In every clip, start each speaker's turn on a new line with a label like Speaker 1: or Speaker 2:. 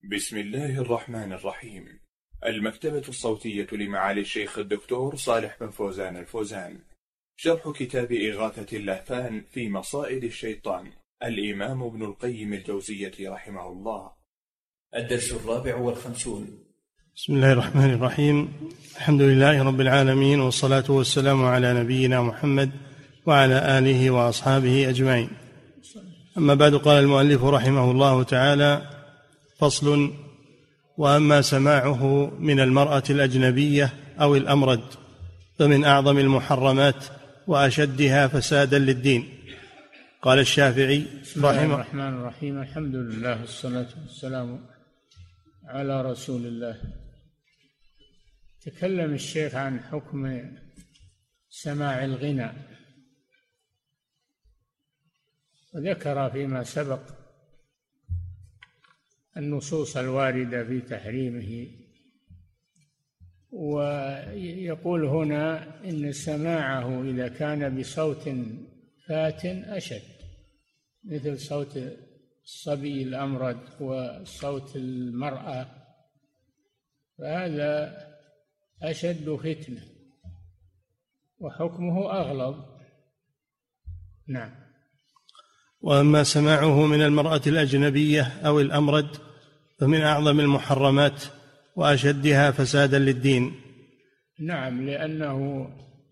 Speaker 1: بسم الله الرحمن الرحيم. المكتبة الصوتية لمعالي الشيخ الدكتور صالح بن فوزان الفوزان. شرح كتاب إغاثة اللهفان في مصائد الشيطان، الإمام ابن القيم الجوزية رحمه الله. الدرس 54.
Speaker 2: بسم الله الرحمن الرحيم. الحمد لله رب العالمين، والصلاة والسلام على نبينا محمد وعلى آله وأصحابه أجمعين. أما بعد، قال المؤلف رحمه الله تعالى: فصل: وأما سماعه من المرأة الأجنبية أو الأمرد فمن أعظم المحرمات وأشدها فسادا للدين. قال الشافعي
Speaker 3: بسم الله الرحمن الرحيم. الحمد لله والصلاة والسلام على رسول الله. تكلم الشيخ عن حكم سماع الغنى، وذكر فيما سبق النصوص الواردة في تحريمه، ويقول هنا إن سماعه إذا كان بصوت فات أشد، مثل صوت الصبي الأمرد وصوت المرأة، فهذا أشد فتنة وحكمه أغلظ. نعم.
Speaker 2: وأما سماعه من المرأة الأجنبية أو الأمرد فمن أعظم المحرمات وأشدها فسادا للدين.
Speaker 3: نعم، لأنه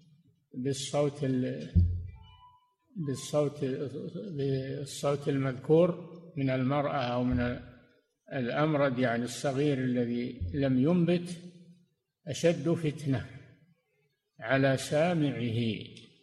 Speaker 3: بالصوت المذكور من المرأة أو من الأمرد، يعني الصغير الذي لم ينبت، أشد فتنة على سامعه،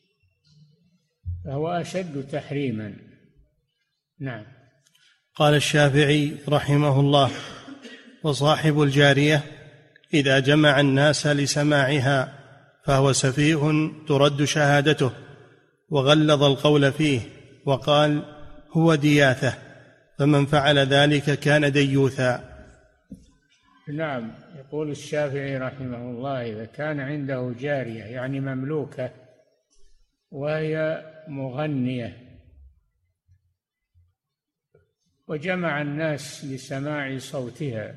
Speaker 3: فهو أشد تحريما. نعم.
Speaker 2: قال الشافعي رحمه الله: وصاحب الجارية إذا جمع الناس لسماعها فهو سفيه ترد شهادته، وغلظ القول فيه وقال: هو دياثة، فمن فعل ذلك كان ديوثا.
Speaker 3: نعم. يقول الشافعي رحمه الله: إذا كان عنده جارية يعني مملوكة وهي مغنية وجمع الناس لسماع صوتها،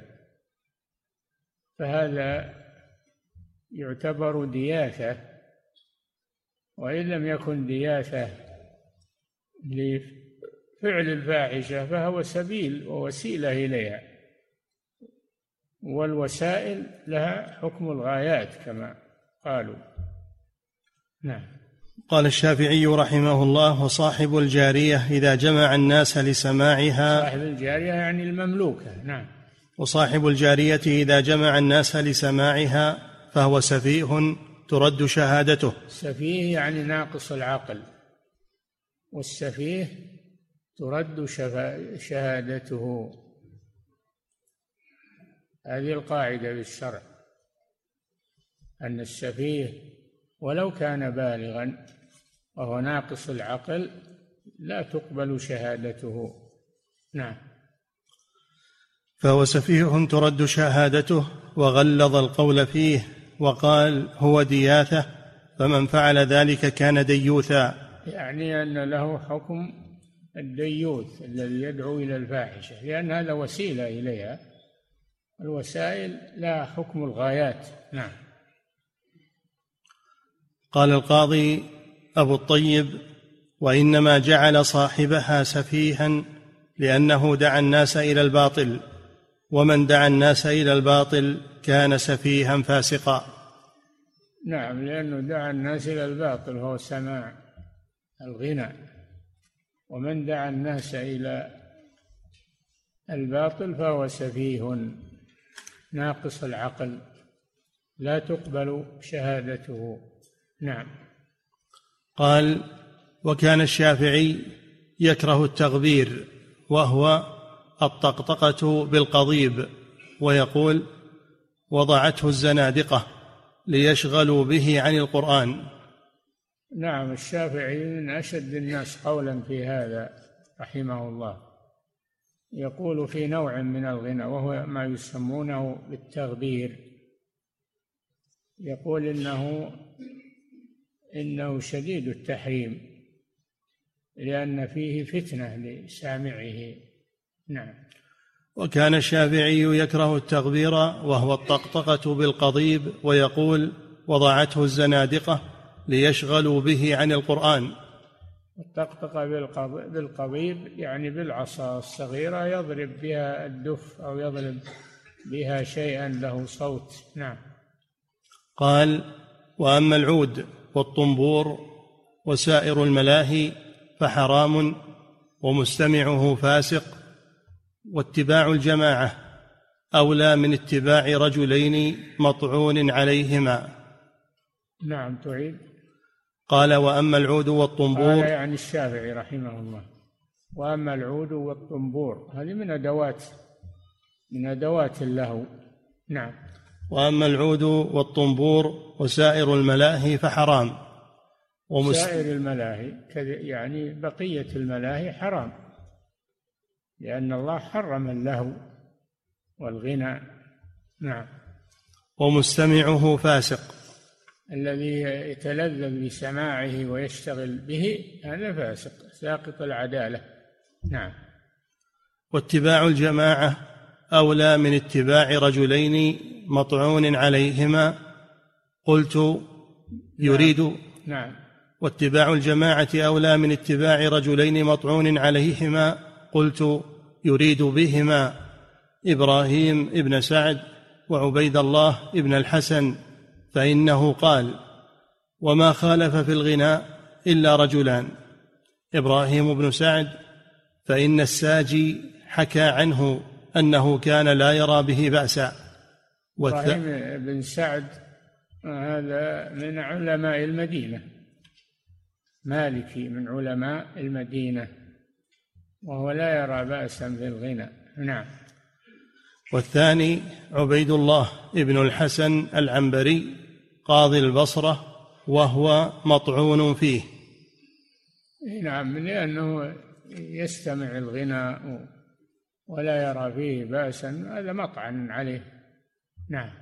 Speaker 3: فهذا يعتبر دياثة، وإن لم يكن دياثة لفعل الفاحشة فهو سبيل ووسيلة إليها، والوسائل لها حكم الغايات كما قالوا. نعم.
Speaker 2: قال الشافعي رحمه الله: وصاحب الجارية إذا جمع الناس لسماعها.
Speaker 3: صاحب الجارية يعني المملوكة. نعم.
Speaker 2: وصاحب الجارية إذا جمع الناس لسماعها فهو سفيه ترد شهادته.
Speaker 3: سفيه يعني ناقص العقل، والسفيه ترد شهادته. هذه القاعدة بالشرع، أن السفيه ولو كان بالغا وهو ناقص العقل لا تقبل شهادته. نعم.
Speaker 2: فهو سفيه ترد شهادته، وغلظ القول فيه وقال: هو دياثة، فمن فعل ذلك كان ديوثا.
Speaker 3: يعني أن له حكم الديوث الذي يدعو إلى الفاحشة، لأن هذا وسيلة إليها، الوسائل لا حكم الغايات. نعم.
Speaker 2: قال القاضي أبو الطيب: وإنما جعل صاحبها سفيها لأنه دعا الناس إلى الباطل، ومن دعا الناس إلى الباطل كان سفيها فاسقا.
Speaker 3: نعم، لأنه دعا الناس إلى الباطل هو سماع الغنى، ومن دعا الناس إلى الباطل فهو سفيه ناقص العقل لا تقبل شهادته. نعم.
Speaker 2: قال: وكان الشافعي يكره التغبير، وهو الطقطقة بالقضيب، ويقول: وضعته الزنادقة ليشغلوا به عن القرآن.
Speaker 3: نعم، الشافعي من أشد الناس قولا في هذا رحمه الله، يقول في نوع من الغنى وهو ما يسمونه بالتغبير، يقول إنه شديد التحريم لأن فيه فتنة لسامعه. نعم.
Speaker 2: وكان الشافعي يكره التغبير وهو الطقطقة بالقضيب، ويقول وضعته الزنادقة ليشغلوا به عن القرآن.
Speaker 3: الطقطقة بالقضيب يعني بالعصا الصغيرة يضرب بها الدف أو يضرب بها شيئا له صوت. نعم.
Speaker 2: قال وأما العود والطنبور وسائر الملاهي فحرام ومستمعه فاسق، واتباع الجماعة أولى من اتباع رجلين مطعون عليهما.
Speaker 3: نعم تعيد.
Speaker 2: قال وأما العود والطنبور،
Speaker 3: قال يعني الشافعي رحمه الله وأما العود والطنبور، هذه من أدوات اللهو. نعم.
Speaker 2: وأما العود والطنبور وسائر الملاهي فحرام
Speaker 3: سائر الملاهي يعني بقية الملاهي حرام، لأن الله حرم اللهو والغنى. نعم.
Speaker 2: ومستمعه فاسق،
Speaker 3: الذي يتلذذ بسماعه ويشتغل به هذا فاسق ساقط العدالة. نعم.
Speaker 2: واتباع الجماعة أولى من اتباع رجلين مطعون عليهما. قلت يريد.
Speaker 3: نعم.
Speaker 2: واتباع الجماعة أولى من اتباع رجلين مطعون عليهما. قلت يريد بهما إبراهيم ابن سعد وعبيد الله ابن الحسن، فإنه قال وما خالف في الغناء إلا رجلان، إبراهيم بن سعد فإن الساجي حكى عنه أنه كان لا يرى به بأسا.
Speaker 3: إبراهيم بن سعد هذا من علماء المدينة، مالكي من علماء المدينة، وهو لا يرى بأسا في الغنى. نعم.
Speaker 2: والثاني عبيد الله ابن الحسن العنبري قاضي البصرة، وهو مطعون فيه.
Speaker 3: نعم، لأنه يستمع الغناء ولا يرى فيه بأسا، هذا مطعن عليه. نعم.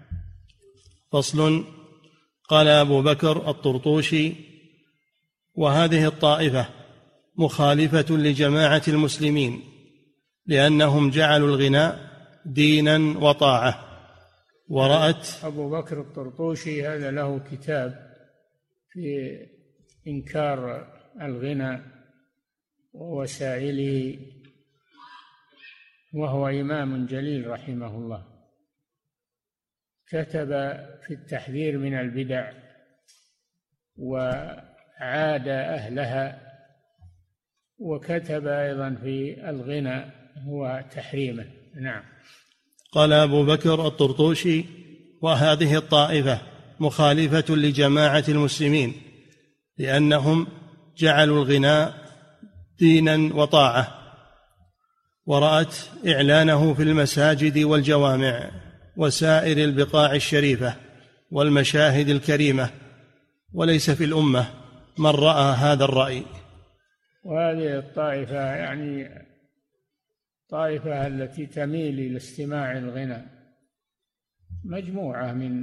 Speaker 2: فصل. قال أبو بكر الطرطوشي وهذه الطائفة مخالفة لجماعة المسلمين، لأنهم جعلوا الغناء دينا وطاعة. ورأت
Speaker 3: أبو بكر الطرطوشي هذا له كتاب في إنكار الغنى ووسائله، وهو إمام جليل رحمه الله، كتب في التحذير من البدع وعاد أهلها، وكتب أيضا في الغنى وتحريمه. نعم.
Speaker 2: قال أبو بكر الطرطوشي وهذه الطائفة مخالفة لجماعة المسلمين، لأنهم جعلوا الغناء دينا وطاعة. ورأت إعلانه في المساجد والجوامع وسائر البقاع الشريفة والمشاهد الكريمة، وليس في الأمة من رأى هذا الرأي.
Speaker 3: وهذه الطائفة يعني طائفة التي تميل إلى استماع الغنى، مجموعة من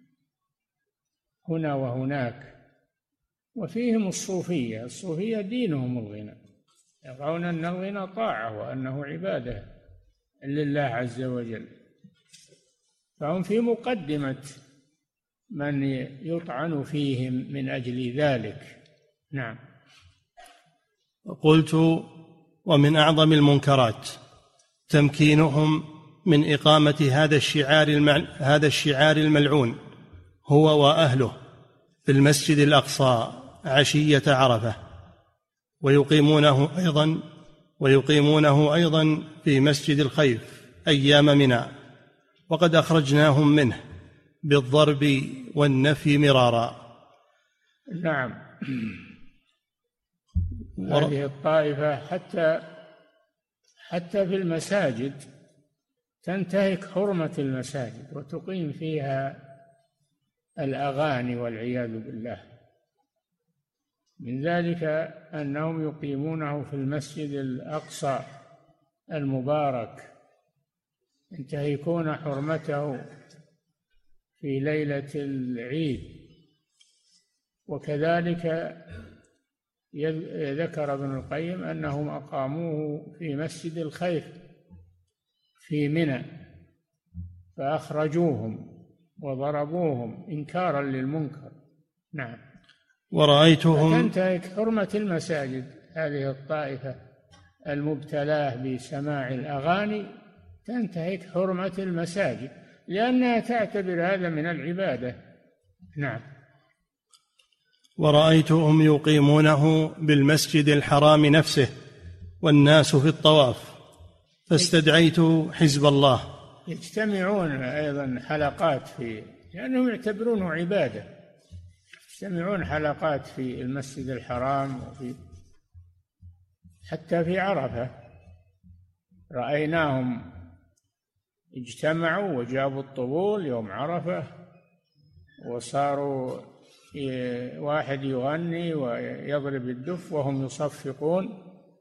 Speaker 3: هنا وهناك، وفيهم الصوفية دينهم الغنى، يرون أن الغنى طاعة وأنه عبادة لله عز وجل، فهم في مقدمة من يطعن فيهم من أجل ذلك. نعم.
Speaker 2: قلت ومن أعظم المنكرات تمكينهم من إقامة هذا الشعار الملعون هو وأهله في المسجد الأقصى عشية عرفة، ويقيمونه أيضا في مسجد الخيف أيام منى، وقد أخرجناهم منه بالضرب والنفي مرارا.
Speaker 3: نعم. هذه الطائفة حتى في المساجد تنتهك حرمة المساجد وتقيم فيها الأغاني والعياذ بالله. من ذلك أنهم يقيمونه في المسجد الأقصى المبارك، ينتهكون حرمته في ليلة العيد. وكذلك ذكر ابن القيم أنهم أقاموه في مسجد الخيف في منى فأخرجوهم وضربوهم إنكارا للمنكر. نعم.
Speaker 2: ورأيتهم
Speaker 3: تنتهك حرمة المساجد. هذه الطائفة المبتلاة بسماع الأغاني تنتهك حرمة المساجد لأنها تعتبر هذا من العبادة. نعم.
Speaker 2: ورأيتهم يقيمونه بالمسجد الحرام نفسه والناس في الطواف فاستدعيت حزب الله.
Speaker 3: يجتمعون أيضا حلقات فيه لأنهم يعتبرونه عبادة. يجتمعون حلقات في المسجد الحرام حتى في عرفة رأيناهم اجتمعوا وجابوا الطبول يوم عرفة وصاروا واحد يغني ويضرب الدف وهم يصفقون،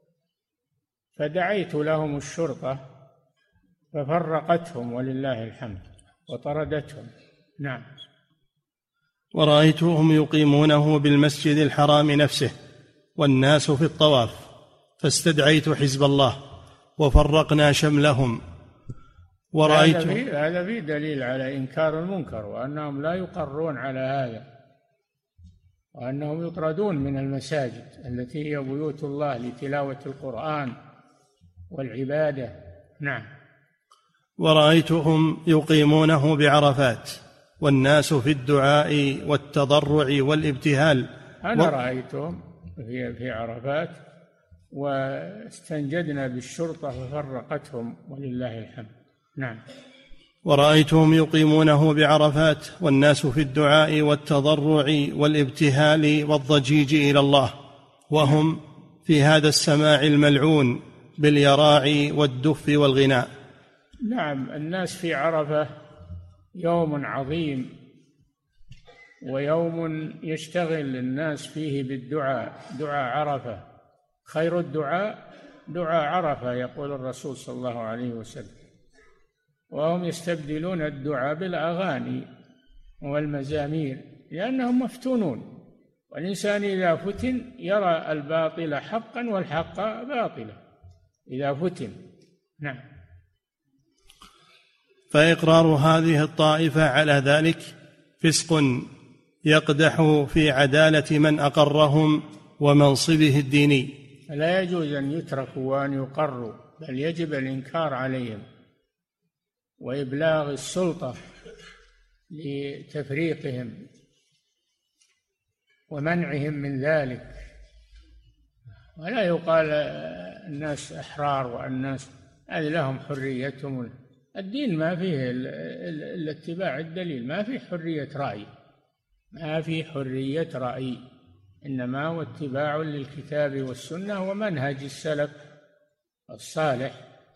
Speaker 3: فدعيت لهم الشرطة ففرقتهم ولله الحمد وطردتهم. نعم.
Speaker 2: ورأيتهم يقيمونه بالمسجد الحرام نفسه والناس في الطواف فاستدعيت حزب الله وفرقنا شملهم. ورأيت
Speaker 3: هذا فيه دليل على إنكار المنكر وأنهم لا يقرون على هذا وأنهم يطردون من المساجد التي هي بيوت الله لتلاوة القرآن والعبادة. نعم.
Speaker 2: ورأيتهم يقيمونه بعرفات والناس في الدعاء والتضرع والابتهال.
Speaker 3: أنا رأيتهم في عرفات واستنجدنا بالشرطة ففرقتهم ولله الحمد. نعم.
Speaker 2: ورأيتهم يقيمونه بعرفات والناس في الدعاء والتضرع والابتهال والضجيج إلى الله وهم في هذا السماع الملعون باليراع والدف والغناء.
Speaker 3: نعم. الناس في عرفة يوم عظيم ويوم يشتغل الناس فيه بالدعاء. دعاء عرفة خير الدعاء دعاء عرفة يقول الرسول صلى الله عليه وسلم، وهم يستبدلون الدعاء بالأغاني والمزامير لأنهم مفتونون، والإنسان إذا فتن يرى الباطل حقا والحق باطلا إذا فتن. نعم.
Speaker 2: فإقرار هذه الطائفة على ذلك فسق يقدح في عدالة من أقرهم ومنصبه الديني.
Speaker 3: لا يجوز أن يتركوا وأن يقروا، بل يجب الإنكار عليهم وإبلاغ السلطة لتفريقهم ومنعهم من ذلك. ولا يقال الناس أحرار والناس هذه لهم حريتهم. الدين ما فيه إلا اتباع الدليل، ما فيه حرية رأي، ما فيه حرية رأي، إنما هو اتباع للكتاب والسنة ومنهج السلف الصالح.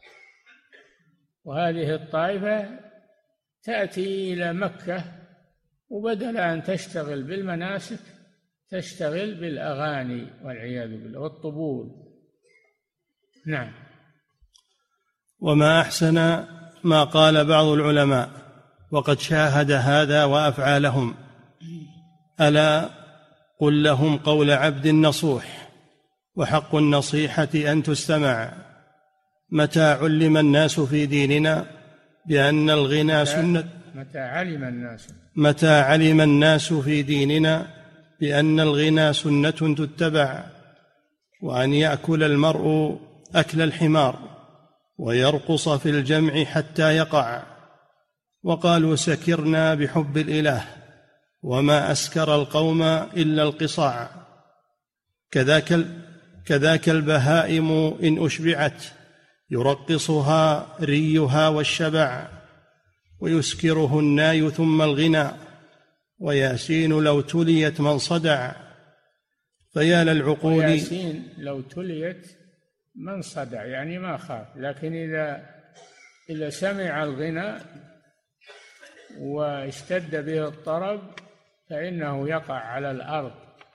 Speaker 3: وهذه الطائفة تأتي إلى مكة وبدل أن تشتغل بالمناسك تشتغل بالأغاني والعياذ بالله والطبول. نعم.
Speaker 2: وما أحسن ما قال بعض العلماء وقد شاهد هذا وأفعالهم: ألا قل لهم قول عبد نصوح، وحق النصيحة أن تستمع. متى علم الناس في ديننا بأن الغنى سنة متى علم الناس في ديننا بأن الغنى سنة تتبع، وأن يأكل المرء أكل الحمار ويرقص في الجمع حتى يقع. وقالوا سكرنا بحب الإله وما أسكر القوم إلا القصاع. كذاك البهائم إن أشبعت يرقصها ريها والشبع، ويسكره الناي ثم الغنى، وياسين لو تليت من صدع. فيا للعقول
Speaker 3: وياسين لو تليت من صدع يعني ما خاف، لكن إذا سمع الغنى واشتد به الطرب فإنه يقع على الأرض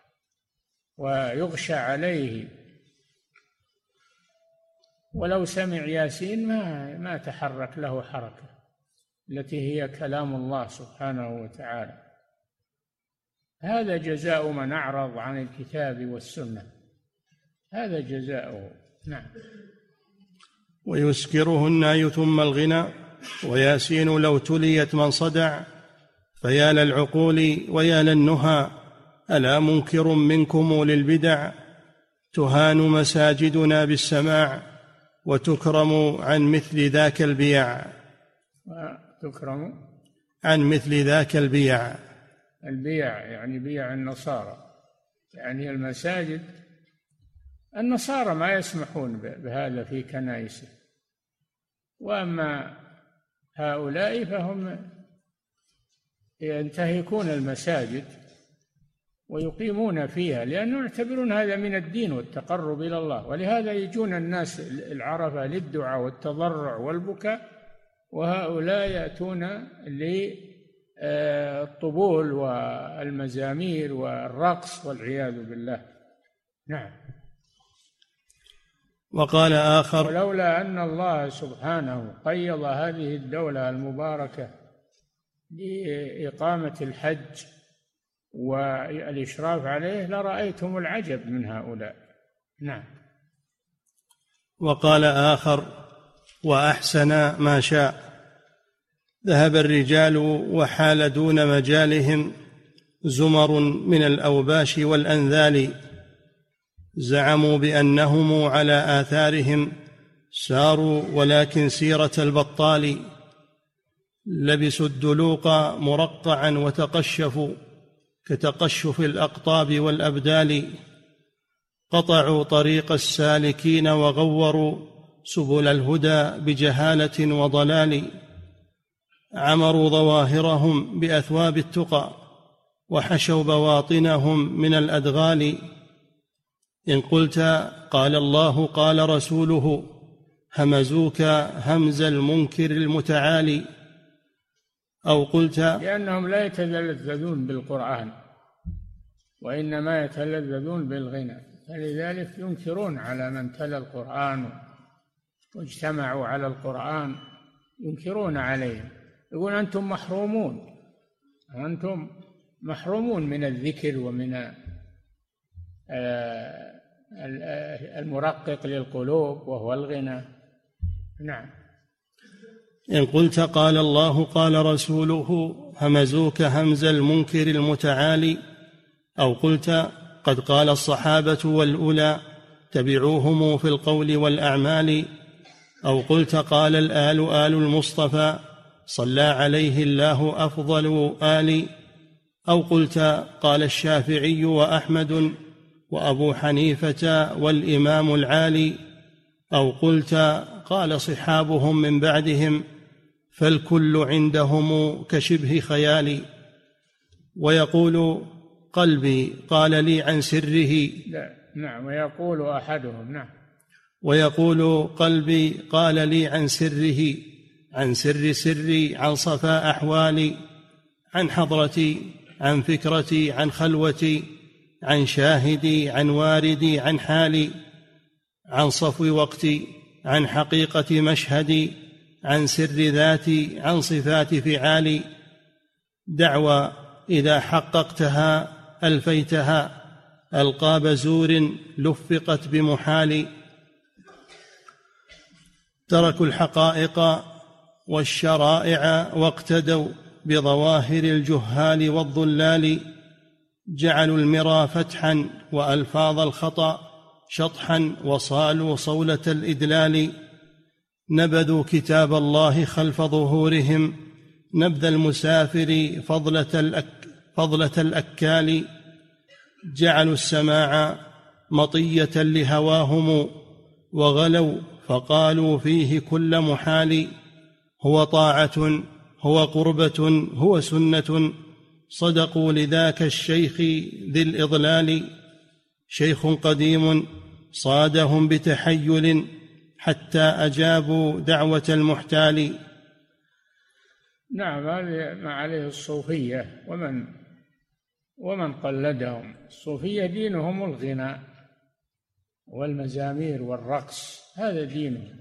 Speaker 3: ويغشى عليه. ولو سمع ياسين ما تحرك له حركة التي هي كلام الله سبحانه وتعالى. هذا جزاء من أعرض عن الكتاب والسنة، هذا جزاؤه. نعم.
Speaker 2: ويسكره الناي ثم الغنى، وياسين لو تليت من صدع، فيا للعقول ويا للنهى، ألا منكر منكم للبدع، تهان مساجدنا بالسماع، وتكرم عن مثل ذاك البيع.
Speaker 3: تكرم
Speaker 2: عن مثل ذاك البيع.
Speaker 3: البيع يعني بيع النصارى، يعني المساجد النصارى ما يسمحون بهذا في كنائسهم، وأما هؤلاء فهم ينتهكون المساجد ويقيمون فيها، لأنهم يعتبرون هذا من الدين والتقرب إلى الله، ولهذا يجون الناس العرفة للدعاء والتضرع والبكاء، وهؤلاء يأتون للطبول والمزامير والرقص والعياذ بالله. نعم.
Speaker 2: وقال آخر:
Speaker 3: ولولا أن الله سبحانه قيض هذه الدولة المباركة لإقامة الحج والإشراف عليه لرأيتم العجب من هؤلاء. نعم.
Speaker 2: وقال آخر: وأحسن ما شاء. ذهب الرجال وحال دون مجالهم زمر من الأوباش والأنذال، زعموا بأنهم على آثارهم ساروا، ولكن سيرة البطال، لبسوا الدلوق مرقعا وتقشفوا كتقشف الأقطاب والأبدال، قطعوا طريق السالكين وغوروا سبل الهدى بجهالة وضلال، عمروا ظواهرهم بأثواب التقى وحشوا بواطنهم من الأدغال، إن قلت قال الله قال رسوله همزوك همز المنكر المتعالي، أو قلت
Speaker 3: لأنهم لا يتلذذون بالقرآن وإنما يتلذذون بالغنى، فلذلك ينكرون على من تلا القرآن واجتمعوا على القرآن، ينكرون عليهم، يقول أنتم محرومون، أنتم محرومون من الذكر ومن المرقق للقلوب وهو الغنى. نعم.
Speaker 2: إن قلت قال الله قال رسوله همزوك همز المنكر المتعالي، أو قلت قد قال الصحابة والأولى تبعوهم في القول والأعمال، أو قلت قال الآل آل المصطفى صلى عليه الله أفضل آل، أو قلت قال الشافعي وأحمد وأبو حنيفة والإمام العالي، أو قلت قال صحابهم من بعدهم فالكل عندهم كشبه خيالي، ويقول قلبي قال لي عن سره.
Speaker 3: نعم. ويقول أحدهم نعم.
Speaker 2: ويقول قلبي قال لي عن سره، عن سر سري، عن صفاء أحوالي، عن حضرتي، عن فكرتي، عن خلوتي، عن شاهدي، عن واردي، عن حالي، عن صفو وقتي، عن حقيقة مشهدي، عن سر ذاتي، عن صفات فعالي، دعوى إذا حققتها ألفيتها ألقاب زور لفقت بمحال، تركوا الحقائق والشرائع واقتدوا بظواهر الجهال والضلال، جعلوا المرى فتحا وألفاظ الخطأ شطحا، وصالوا صولة الإدلال، نبذوا كتاب الله خلف ظهورهم نبذ المسافر فضلة الأكال، جعلوا السماع مطية لهواهم وغلوا فقالوا فيه كل محال، هو طاعة هو قربة هو سنة، صدقوا لذاك الشيخ ذي الإضلال، شيخ قديم صادهم بتحيل حتى أجابوا دعوة المحتال.
Speaker 3: نعم. هذا ما عليه الصوفية ومن قلدهم. الصوفية دينهم الغناء والمزامير والرقص، هذا دينهم،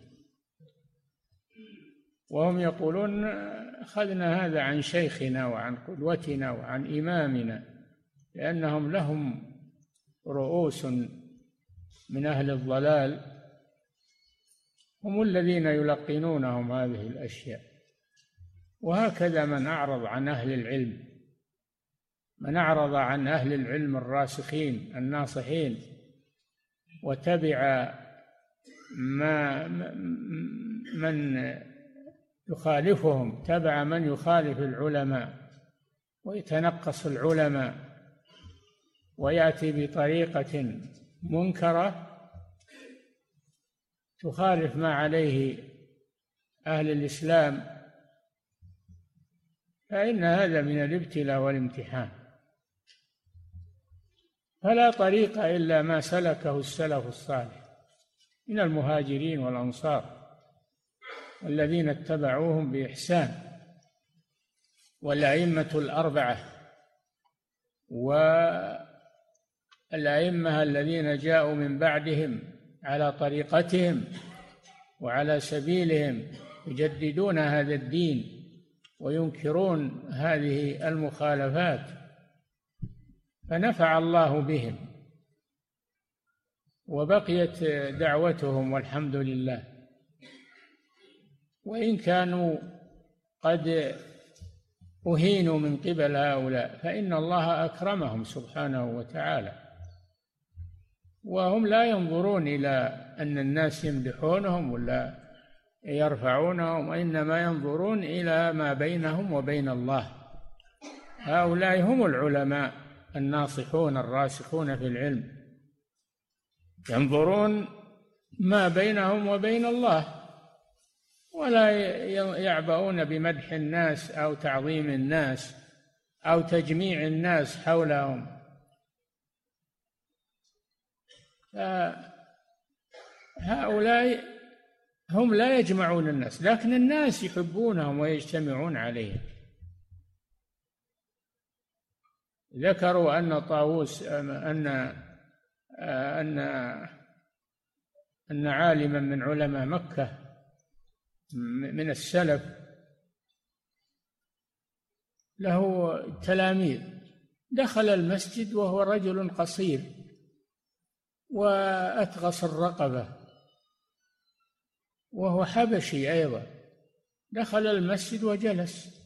Speaker 3: وهم يقولون أخذنا هذا عن شيخنا وعن قدوتنا وعن إمامنا، لأنهم لهم رؤوس من أهل الضلال هم الذين يلقنونهم هذه الأشياء. وهكذا من أعرض عن أهل العلم، من أعرض عن أهل العلم الراسخين الناصحين وتبع من يخالفهم، تبع من يخالف العلماء ويتنقص العلماء ويأتي بطريقة منكرة تخالف ما عليه أهل الإسلام، فإن هذا من الابتلاء والامتحان. فلا طريق إلا ما سلكه السلف الصالح من المهاجرين والأنصار والذين اتبعوهم بإحسان، والأئمة الأربعة والأئمة الذين جاءوا من بعدهم على طريقتهم وعلى سبيلهم يجددون هذا الدين وينكرون هذه المخالفات، فنفع الله بهم وبقيت دعوتهم والحمد لله. وإن كانوا قد أهينوا من قبل هؤلاء فإن الله أكرمهم سبحانه وتعالى، وهم لا ينظرون إلى أن الناس يمدحونهم ولا يرفعونهم، وإنما ينظرون إلى ما بينهم وبين الله. هؤلاء هم العلماء الناصحون الراسخون في العلم، ينظرون ما بينهم وبين الله ولا يعبؤون بمدح الناس أو تعظيم الناس أو تجميع الناس حولهم. هؤلاء هم لا يجمعون الناس، لكن الناس يحبونهم ويجتمعون عليهم. ذكروا أن طاووس أن عالما من علماء مكة من السلف له تلاميذ، دخل المسجد وهو رجل قصير وأتغص الرقبة وهو حبشي أيضا، دخل المسجد وجلس،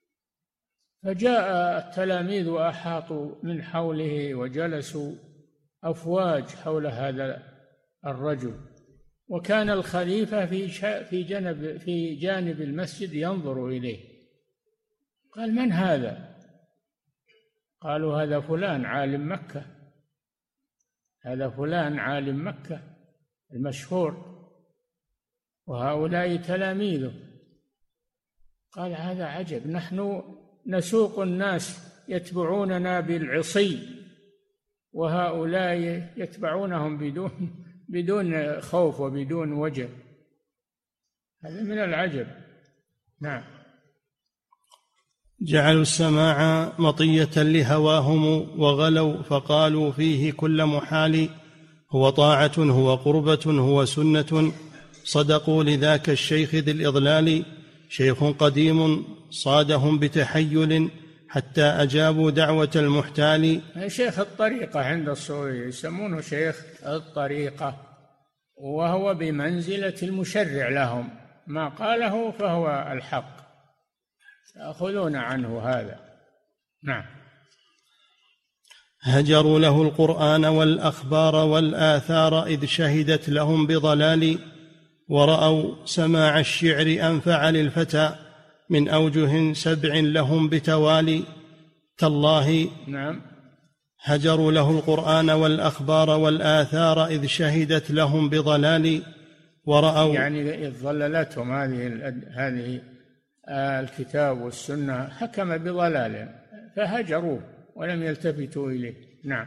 Speaker 3: فجاء التلاميذ وأحاطوا من حوله وجلسوا أفواج حول هذا الرجل، وكان الخليفة في جانب المسجد ينظر إليه. قال: من هذا؟ قالوا: هذا فلان عالم مكة، هذا فلان عالم مكة المشهور، وهؤلاء تلاميذه. قال: هذا عجب، نحن نسوق الناس يتبعوننا بالعصي وهؤلاء يتبعونهم بدون خوف وبدون وجل. هذا من العجب. نعم.
Speaker 2: جعلوا السماع مطية لهواهم وغلوا فقالوا فيه كل محال، هو طاعة هو قربة هو سنة، صدقوا لذاك الشيخ ذي الإضلال، شيخ قديم صادهم بتحيل حتى أجابوا دعوة المحتال.
Speaker 3: شيخ الطريقة عند الصوفية يسمونه شيخ الطريقة، وهو بمنزلة المشرع لهم، ما قاله فهو الحق، يأخذون عنه هذا. نعم.
Speaker 2: هجروا له القرآن والأخبار والآثار إذ شهدت لهم بضلال، ورأوا سماع الشعر أنفع للفتى من أوجه 7 لهم بتوالي. تالله.
Speaker 3: نعم.
Speaker 2: هجروا له القرآن والأخبار والآثار إذ شهدت لهم بضلال، ورأوا
Speaker 3: يعني إذ ضللتهم هذه الكتاب والسنة، حكم بضلال فهجروه ولم يلتفتوا إليه. نعم.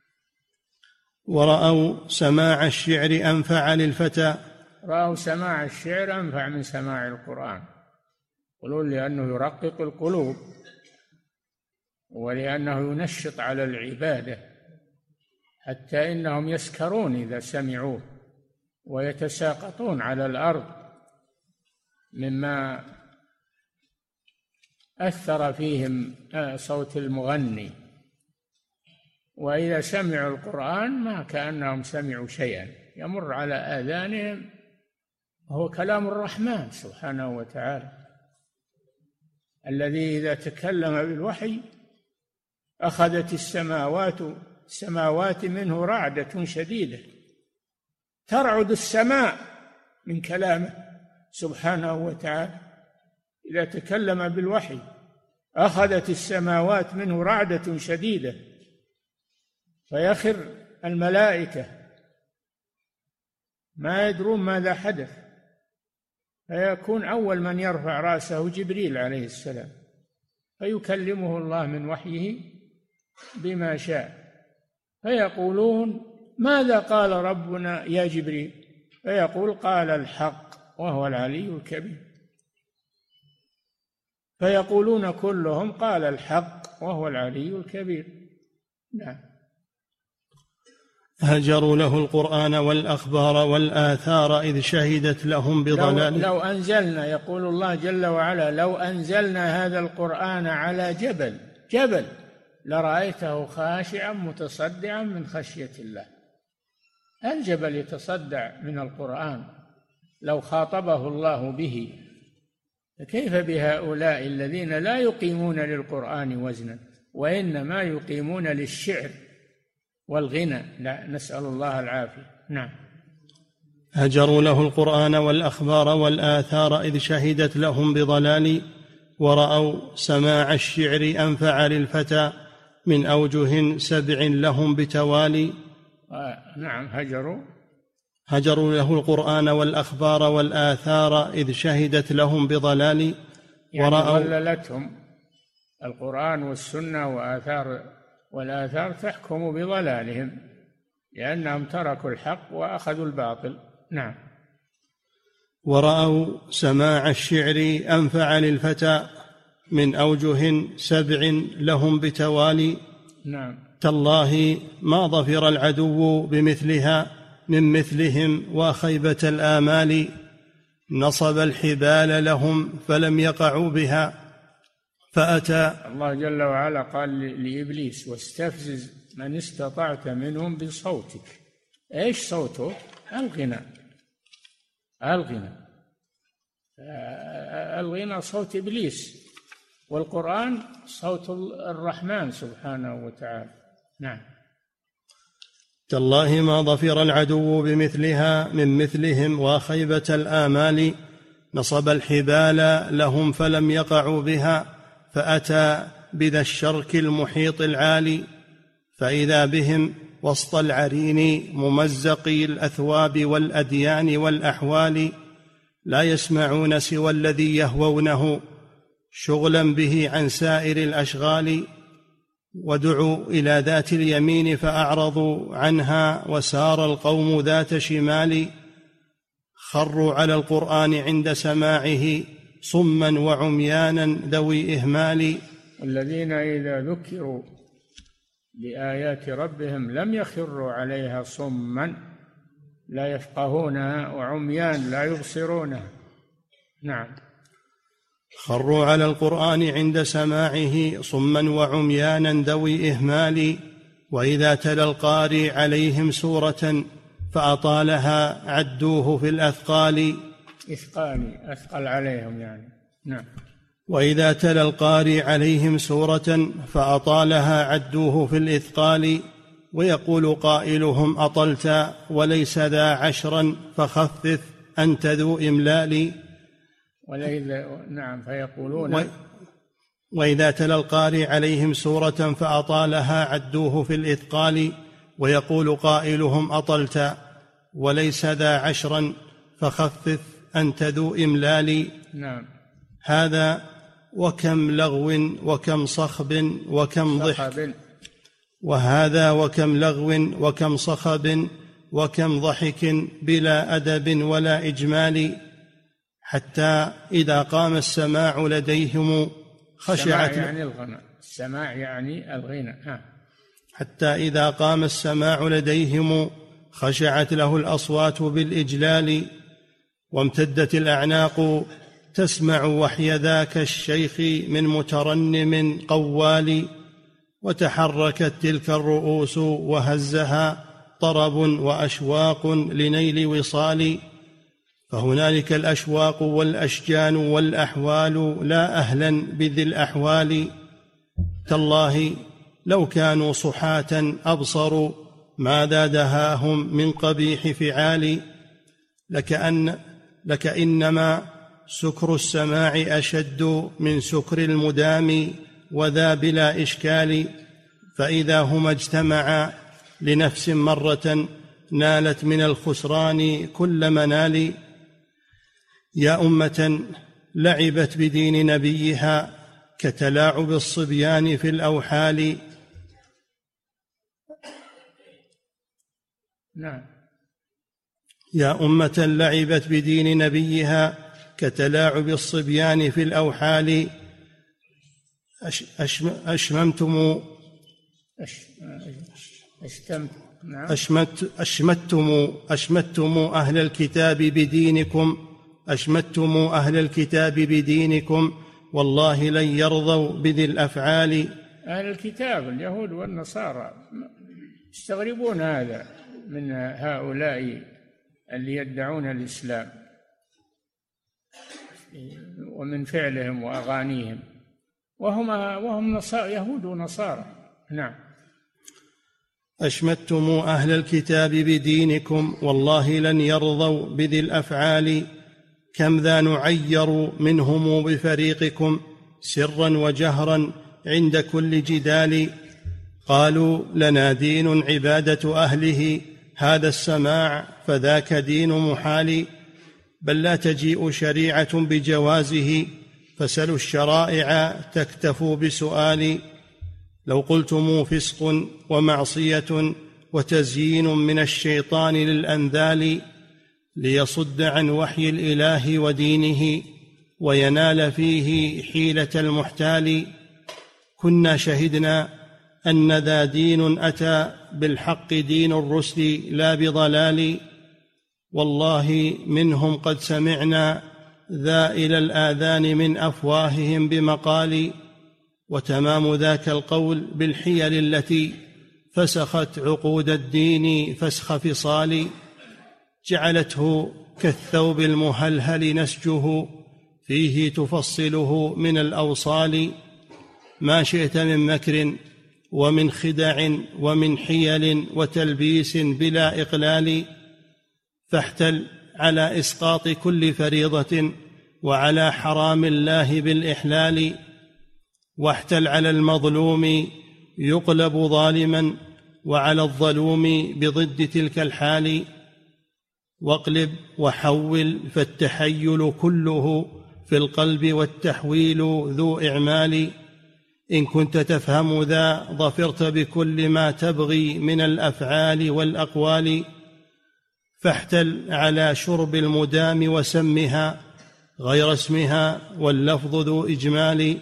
Speaker 2: ورأوا سماع الشعر أنفع للفتى،
Speaker 3: رأوا سماع الشعر أنفع من سماع القرآن، يقولون لأنه يرقق القلوب ولأنه ينشط على العبادة، حتى إنهم يسكرون إذا سمعوه ويتساقطون على الأرض مما أثر فيهم صوت المغني. وإذا سمعوا القرآن ما كأنهم سمعوا شيئا، يمر على آذانهم هو كلام الرحمن سبحانه وتعالى، الذي إذا تكلم بالوحي أخذت السماوات منه رعدة شديدة، ترعد السماء من كلامه سبحانه وتعالى. إذا تكلم بالوحي أخذت السماوات منه رعدة شديدة، فيخر الملائكة ما يدرون ماذا حدث، فيكون أول من يرفع رأسه جبريل عليه السلام، فيكلمه الله من وحيه بما شاء، فيقولون ماذا قال ربنا يا جبريل؟ فيقول قال الحق وهو العلي الكبير، فيقولون كلهم قال الحق وهو العلي الكبير. نعم.
Speaker 2: هجروا له القرآن والأخبار والآثار إذ شهدت لهم بضلال.
Speaker 3: لو أنزلنا، يقول الله جل وعلا، لو أنزلنا هذا القرآن على جبل لرأيته خاشعا متصدعا من خشية الله. الجبل يتصدع من القرآن لو خاطبه الله به، فكيف بهؤلاء الذين لا يقيمون للقرآن وزنا وإنما يقيمون للشعر والغنى؟ لا، نسأل الله العافية. نعم.
Speaker 2: هجروا له القرآن والأخبار والآثار إذ شهدت لهم بضلال ورأوا سماع الشعر أنفع للفتى من أوجه 7 لهم بتوالي.
Speaker 3: نعم.
Speaker 2: هجروا له القرآن والأخبار والآثار إذ شهدت لهم بضلال
Speaker 3: ورأوا، يعني ضللتهم القرآن والسنة والآثار تحكم بضلالهم، لأنهم تركوا الحق وأخذوا الباطل. نعم.
Speaker 2: ورأوا سماع الشعر أنفع للفتى من أوجه 7 لهم بتوالي.
Speaker 3: نعم.
Speaker 2: تالله ما ظفر العدو بمثلها من مثلهم وخيبة الآمال. نصب الحبال لهم فلم يقعوا بها فأتى.
Speaker 3: الله جل وعلا قال لإبليس واستفزز من استطعت منهم بصوتك. إيش صوته؟ الغنى صوت إبليس، والقرآن صوت الرحمن سبحانه وتعالى. نعم.
Speaker 2: تالله ما ظفر العدو بمثلها من مثلهم وخيبة الآمال. نصب الحبال لهم فلم يقعوا بها فأتى بذا الشرك المحيط العالي. فإذا بهم وسط العرين ممزقي الأثواب والأديان والأحوال، لا يسمعون سوى الذي يهوونه شغلا به عن سائر الأشغال. ودعوا إلى ذات اليمين فأعرضوا عنها وسار القوم ذات شمال. خروا على القرآن عند سماعه صما وعميانا ذوي إهمال.
Speaker 3: والذين إذا ذكروا بآيات ربهم لم يخروا عليها صما لا يفقهونها وعميان لا يبصرونها. نعم.
Speaker 2: خروا على القرآن عند سماعه صما وعميانا ذوي إهمال. وإذا تلا القارئ عليهم سورة فأطالها عدوه في الأثقال.
Speaker 3: أثقل عليهم يعني. نعم.
Speaker 2: وإذا تلا القارئ عليهم سورة فأطالها عدوه في الإثقال. ويقول قائلهم أطلت وليس ذا 10 فخفف أنت ذو إملال.
Speaker 3: نعم. فيقولون
Speaker 2: وإذا تلا القارئ عليهم سورة فأطالها عدوه في الإثقال. ويقول قائلهم أطلت وليس ذا 10 فخفف أنت ذو إملال.
Speaker 3: نعم.
Speaker 2: هذا وكم لغو وكم صخب وكم ضحك. وهذا وكم لغو وكم صخب وكم ضحك بلا أدب ولا إجمال. حتى إذا قام السماع لديهم خشعت.
Speaker 3: السماع يعني الغنى.
Speaker 2: حتى إذا قام السماع لديهم خشعت له الأصوات بالإجلال. وامتدت الأعناق تسمع وحي ذاك الشيخ من مترنم قوال. وتحركت تلك الرؤوس وهزها طرب وأشواق لنيل وصال. فهنالك الأشواق والأشجان والأحوال لا أهلا بذي الأحوال. تالله لو كانوا صحاة أبصروا ماذا دهاهم من قبيح فعال. لكأنما سكر السماع أشد من سكر المدام وذا بلا إشكال. فإذا هما اجتمعا لنفس مرة نالت من الخسران كل منال. يا أمة لعبت بدين نبيها كتلاعب الصبيان في الأوحال.
Speaker 3: نعم.
Speaker 2: يا أمة لعبت بدين نبيها كتلاعب الصبيان في الأوحال. أشمتم أهل الكتاب بدينكم. أشمتم أهل الكتاب بدينكم والله لن يرضوا بذي الأفعال.
Speaker 3: أهل الكتاب اليهود والنصارى يستغربون هذا من هؤلاء اللي يدعون الإسلام ومن فعلهم وأغانيهم، وهم يهود ونصارى. نعم.
Speaker 2: أشمتم أهل الكتاب بدينكم والله لن يرضوا بذي الأفعال. كم ذا نعير منهم بفريقكم سرا وجهرا عند كل جدال. قالوا لنا دين عبادة أهله هذا السماع فذاك دين محال. بل لا تجيء شريعة بجوازه فسلوا الشرائع تكتفوا بسؤال. لو قلتم فسق ومعصية وتزيين من الشيطان للأنذال ليصد عن وحي الإله ودينه وينال فيه حيلة المحتال. كنا شهدنا أن ذا دين أتى بالحق دين الرسل لا بضلال. والله منهم قد سمعنا ذا إلى الآذان من أفواههم بمقال. وتمام ذاك القول بالحيل التي فسخت عقود الدين فسخ فصال. جعلته كالثوب المهلهل نسجه فيه تفصله من الأوصال. ما شئت من مكر ومن خدع ومن حيل وتلبيس بلا إقلال. فاحتل على إسقاط كل فريضة وعلى حرام الله بالإحلال. واحتل على المظلوم يقلب ظالما وعلى الظلوم بضد تلك الحال. واقلب وحول فالتحيل كله في القلب والتحويل ذو إعمال. إن كنت تفهم ذا ظفرت بكل ما تبغي من الأفعال والأقوال. فاحتل على شرب المدام وسمها غير اسمها واللفظ ذو إجمال.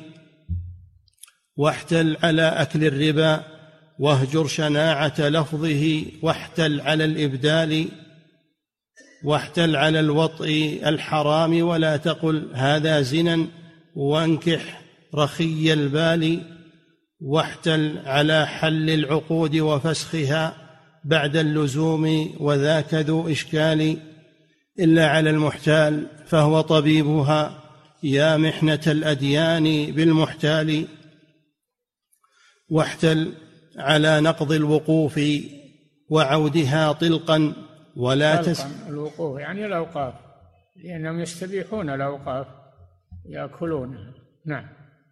Speaker 2: واحتل على أكل الربا واهجر شناعة لفظه. واحتل على الإبدال. واحتل على الوطء الحرام ولا تقل هذا زنا وانكح رخي البال. واحتل على حل العقود وفسخها بعد اللزوم وذاك ذو إشكال. إلا على المحتال فهو طبيبها يا محنة الأديان بالمحتال. واحتل على نقض الوقوف وعودها طلقا ولا
Speaker 3: الوقوف يعني الأوقاف، لأنهم يستبيحون الأوقاف يأكلونها. نعم.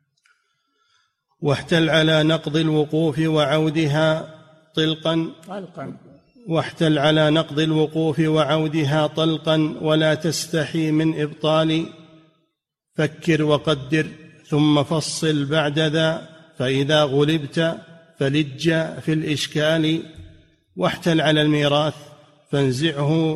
Speaker 2: واحتل على نقض الوقوف وعودها طلقا. واحتل على نقض الوقوف وعودها طلقا ولا تستحي من إبطال. فكر وقدر ثم فصل بعد ذا فإذا غلبت فلج في الإشكال. واحتل على الميراث فانزعه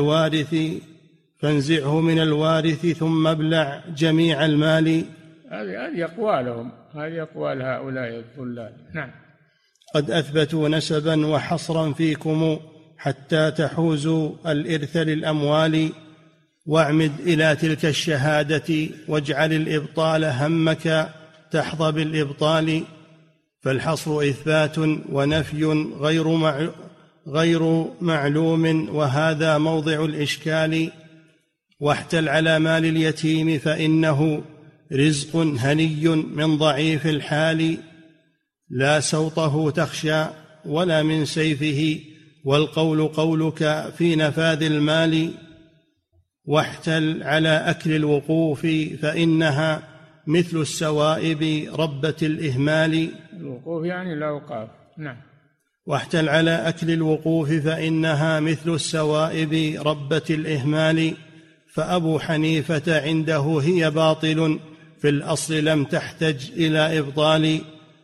Speaker 2: من الوارث ثم ابلع جميع المال.
Speaker 3: هذه أقوالهم، هذه أقوال هؤلاء الضلال. نعم.
Speaker 2: قد أثبتوا نسبا وحصرا فيكم حتى تحوزوا الإرث للأموال. واعمد إلى تلك الشهادة واجعل الإبطال همك تحظى بالإبطال. فالحصر إثبات ونفي غير معلوم وهذا موضع الإشكال. واحتل على مال اليتيم فإنه رزق هني من ضعيف الحال، لا سوطه تخشى ولا من سيفه، والقول قولك في نفاذ المال. واحتل على أكل الوقوف فإنها مثل السوائب ربة الإهمال.
Speaker 3: الوقوف يعني الأوقاف. نعم.
Speaker 2: واحتل على أكل الوقوف فإنها مثل السوائب ربة الإهمال، فأبو حنيفة عنده هي باطل في الأصل لم تحتج إلى إبطال.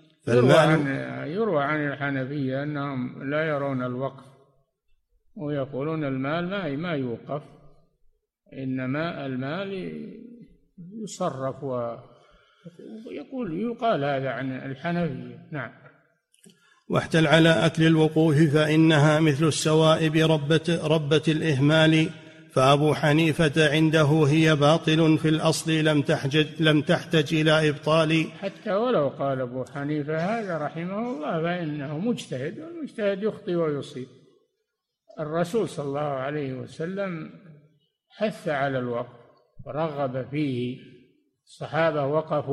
Speaker 3: يروى عن الحنفية أنهم لا يرون الوقف ويقولون المال ما يوقف، إنما المال يصرف، يقال هذا عن الحنفية. نعم.
Speaker 2: واحتل على أكل الوقوف فإنها مثل السوائب ربة الإهمال، فأبو حنيفة عنده هي باطل في الأصل لم تحتج إلى إبطال.
Speaker 3: حتى ولو قال أبو حنيفة هذا رحمه الله فإنه مجتهد، والمجتهد يخطئ ويصيب. الرسول صلى الله عليه وسلم حث على الوقف ورغب فيه. الصحابة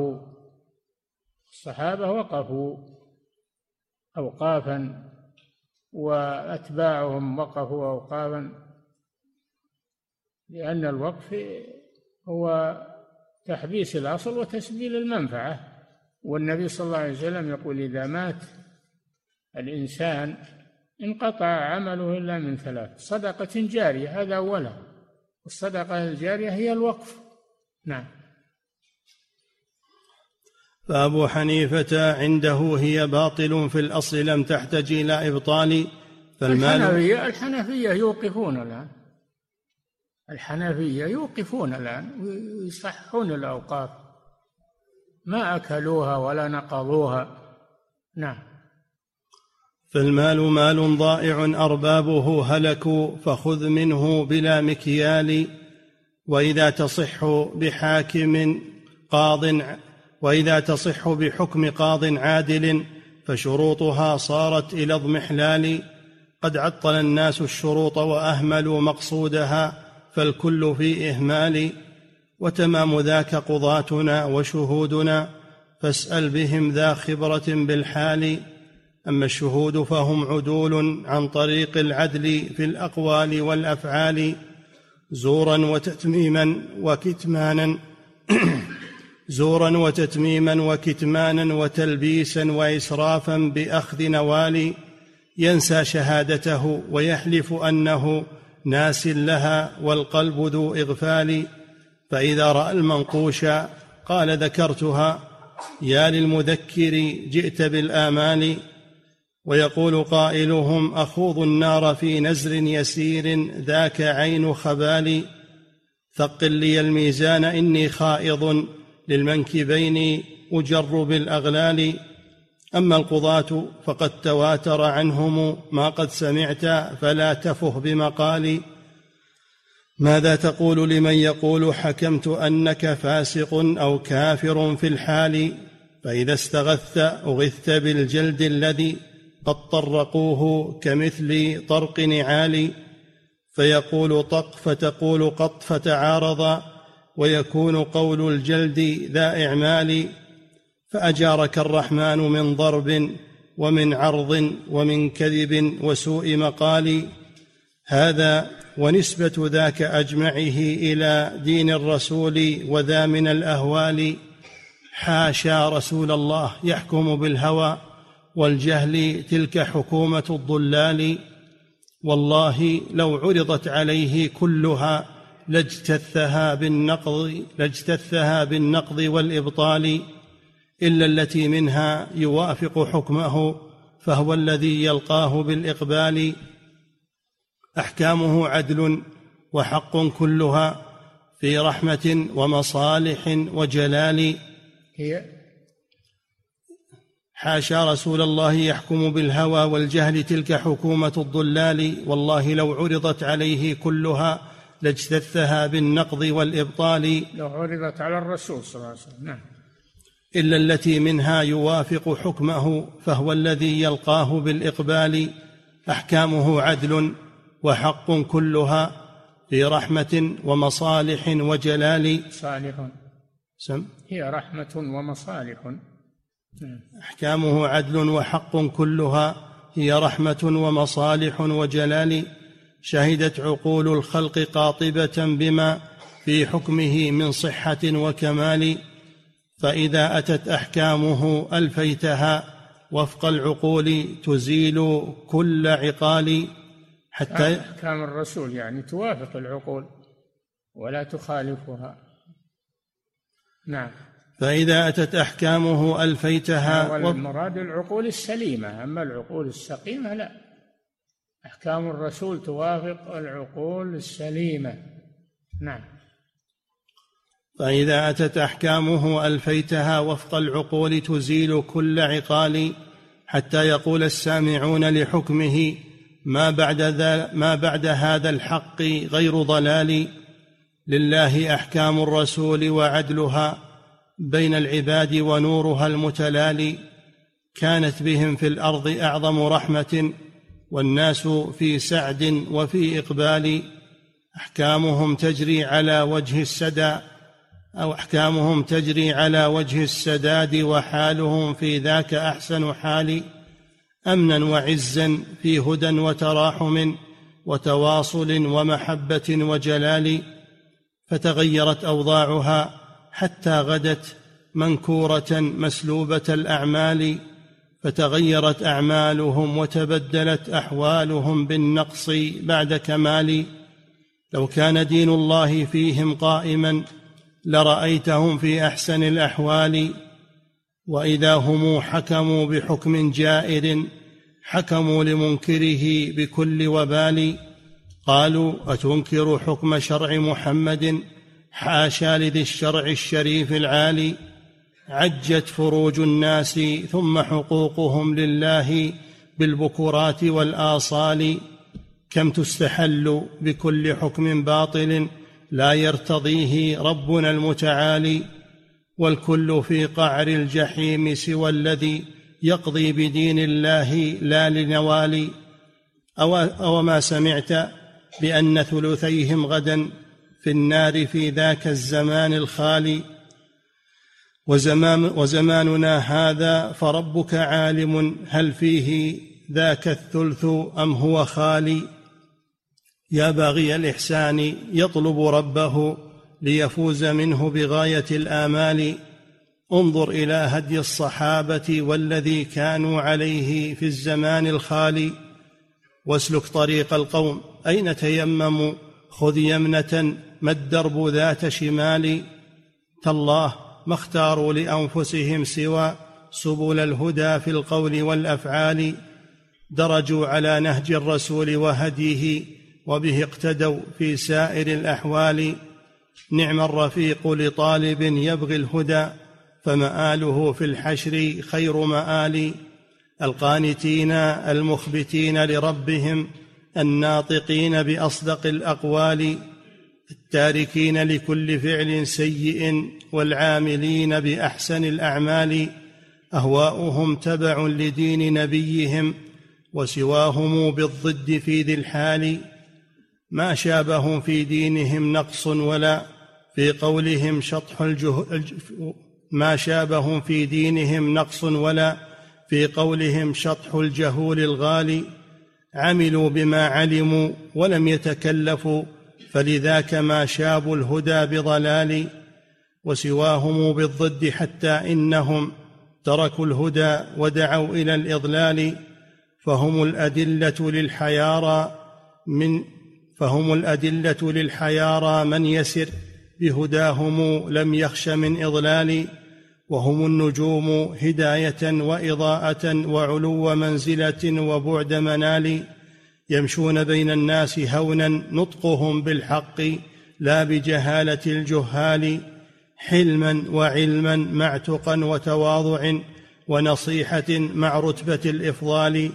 Speaker 3: وقفوا أوقافا، وأتباعهم وقفوا أوقافا، لأن الوقف هو تحبيس الأصل وتسبيل المنفعة. والنبي صلى الله عليه وسلم يقول إذا مات الإنسان انقطع عمله إلا من ثلاث: صدقة جارية، هذا أولا، والصدقة الجارية هي الوقف. نعم.
Speaker 2: فأبو حنيفة عنده هي باطل في الأصل لم تحتج إلى إبطال.
Speaker 3: الحنفية يوقفون الآن ويصححون الأوقاف، ما أكلوها ولا نقضوها. نعم.
Speaker 2: فالمال مال ضائع أربابه هلكوا، فخذ منه بلا مكيال. وإذا تصح بحكم قاض عادل، فشروطها صارت إلى اضمحلال. قد عطل الناس الشروط وأهملوا مقصودها، فالكل في إهمال. وتمام ذاك قضاتنا وشهودنا، فاسأل بهم ذا خبرة بالحال. أما الشهود فهم عدول عن طريق العدل في الأقوال والأفعال، زورا وتتميما وكتمانا وتلبيسا وإسرافا بأخذ نوال. ينسى شهادته ويحلف أنه ناس لها، والقلب ذو إغفال. فإذا رأى المنقوش قال ذكرتها، يا للمذكر جئت بالآمال. ويقول قائلهم أخوض النار في نزر يسير، ذاك عين خبال. ثقل لي الميزان إني خائض، للمنكبين أجر بالأغلال. أما القضاة فقد تواتر عنهم ما قد سمعت، فلا تفه بمقال. ماذا تقول لمن يقول حكمت أنك فاسق أو كافر في الحال؟ فإذا استغثت أغثت بالجلد الذي قد طرقوه كمثل طرق نعال. فيقول طق فتقول قط فتعارض، ويكون قول الجلد ذا إعمال. فأجارك الرحمن من ضرب ومن عرض ومن كذب وسوء مقال. هذا ونسبة ذاك أجمعه إلى دين الرسول وذا من الأهوال. حاشا رسول الله يحكم بالهوى، والجهل تلك حكومة الضلال. والله لو عرضت عليه كلها لاجتثها بالنقض والإبطال، إلا التي منها يوافق حكمه فهو الذي يلقاه بالإقبال. أحكامه عدل وحق كلها في رحمة ومصالح وجلال. حاشا رسول الله يحكم بالهوى والجهل تلك حكومة الضلال. والله لو عرضت عليه كلها لاجتثها بالنقض والإبطال.
Speaker 3: لو عرضت على الرسول صلى الله عليه وسلم. نعم.
Speaker 2: إلا التي منها يوافق حكمه فهو الذي يلقاه بالإقبال. أحكامه عدل وحق كلها في رحمة ومصالح وجلال.
Speaker 3: صالح هي رحمة ومصالح.
Speaker 2: أحكامه عدل وحق كلها هي رحمة ومصالح وجلال. شهدت عقول الخلق قاطبة بما في حكمه من صحة وكمال. فإذا أتت أحكامه ألفيتها وفق العقول تزيل كل عقال. حتى
Speaker 3: أحكام الرسول يعني توافق العقول ولا تخالفها. نعم.
Speaker 2: فإذا أتت أحكامه ألفيتها.
Speaker 3: والمراد العقول السليمة، أما العقول السقيمة لا. أحكام الرسول توافق العقول السليمة. نعم.
Speaker 2: فإذا أتت أحكامه ألفيتها وفق العقول تزيل كل عقال. حتى يقول السامعون لحكمه ما بعد هذا الحق غير ضلال. لله أحكام الرسول وعدلها بين العباد ونورها المتلالي. كانت بهم في الأرض أعظم رحمة والناس في سعد وفي إقبال. أحكامهم تجري على وجه السداد وحالهم في ذاك أحسن حال. أمنا وعزا في هدى وتراحم وتواصل ومحبة وجلال. فتغيرت أوضاعها حتى غدت منكورة مسلوبة الأعمال. فتغيرت أعمالهم وتبدلت أحوالهم بالنقص بعد كمال. لو كان دين الله فيهم قائما لرأيتهم في أحسن الأحوال. وإذا هم حكموا بحكم جائر حكموا لمنكره بكل وبال. قالوا أتنكر حكم شرع محمد حاشا لذي الشرع الشريف العالي. عجت فروج الناس ثم حقوقهم لله بالبكرات والآصال. كم تستحل بكل حكم باطل لا يرتضيه ربنا المتعالي. والكل في قعر الجحيم سوى الذي يقضي بدين الله لا لنوال. أو ما سمعت بأن ثلثيهم غدا في النار في ذاك الزمان الخالي. وزماننا هذا فربك عالم هل فيه ذاك الثلث أم هو خالي. يا باغي الإحسان يطلب ربه ليفوز منه بغاية الآمال. انظر إلى هدي الصحابة والذي كانوا عليه في الزمان الخالي. واسلك طريق القوم أين تيمموا خذ يمنة ما الدرب ذات شمال. تالله ما اختاروا لأنفسهم سوى سبل الهدى في القول والأفعال. درجوا على نهج الرسول وهديه وبه اقتدوا في سائر الأحوال. نعم الرفيق لطالب يبغي الهدى فمآله في الحشر خير مآل. القانتين المخبتين لربهم الناطقين بأصدق الأقوال. التاركين لكل فعل سيء والعاملين بأحسن الأعمال. أهواؤهم تبع لدين نبيهم وسواهم بالضد في ذي الحال. ما شابهم في دينهم نقص ولا في قولهم شطح الجهول الغالي. عملوا بما علموا ولم يتكلفوا فلذاك ما شابوا الهدى بضلال. وسواهم بالضد حتى إنهم تركوا الهدى ودعوا إلى الإضلال. فهم الأدلة للحيارى من يسر بهداهم لم يخش من إضلال. وهم النجوم هداية وإضاءة وعلو منزلة وبعد منال. يمشون بين الناس هونا نطقهم بالحق لا بجهالة الجهال. حلما وعلما مع تقى وتواضع ونصيحة مع رتبة الإفضال.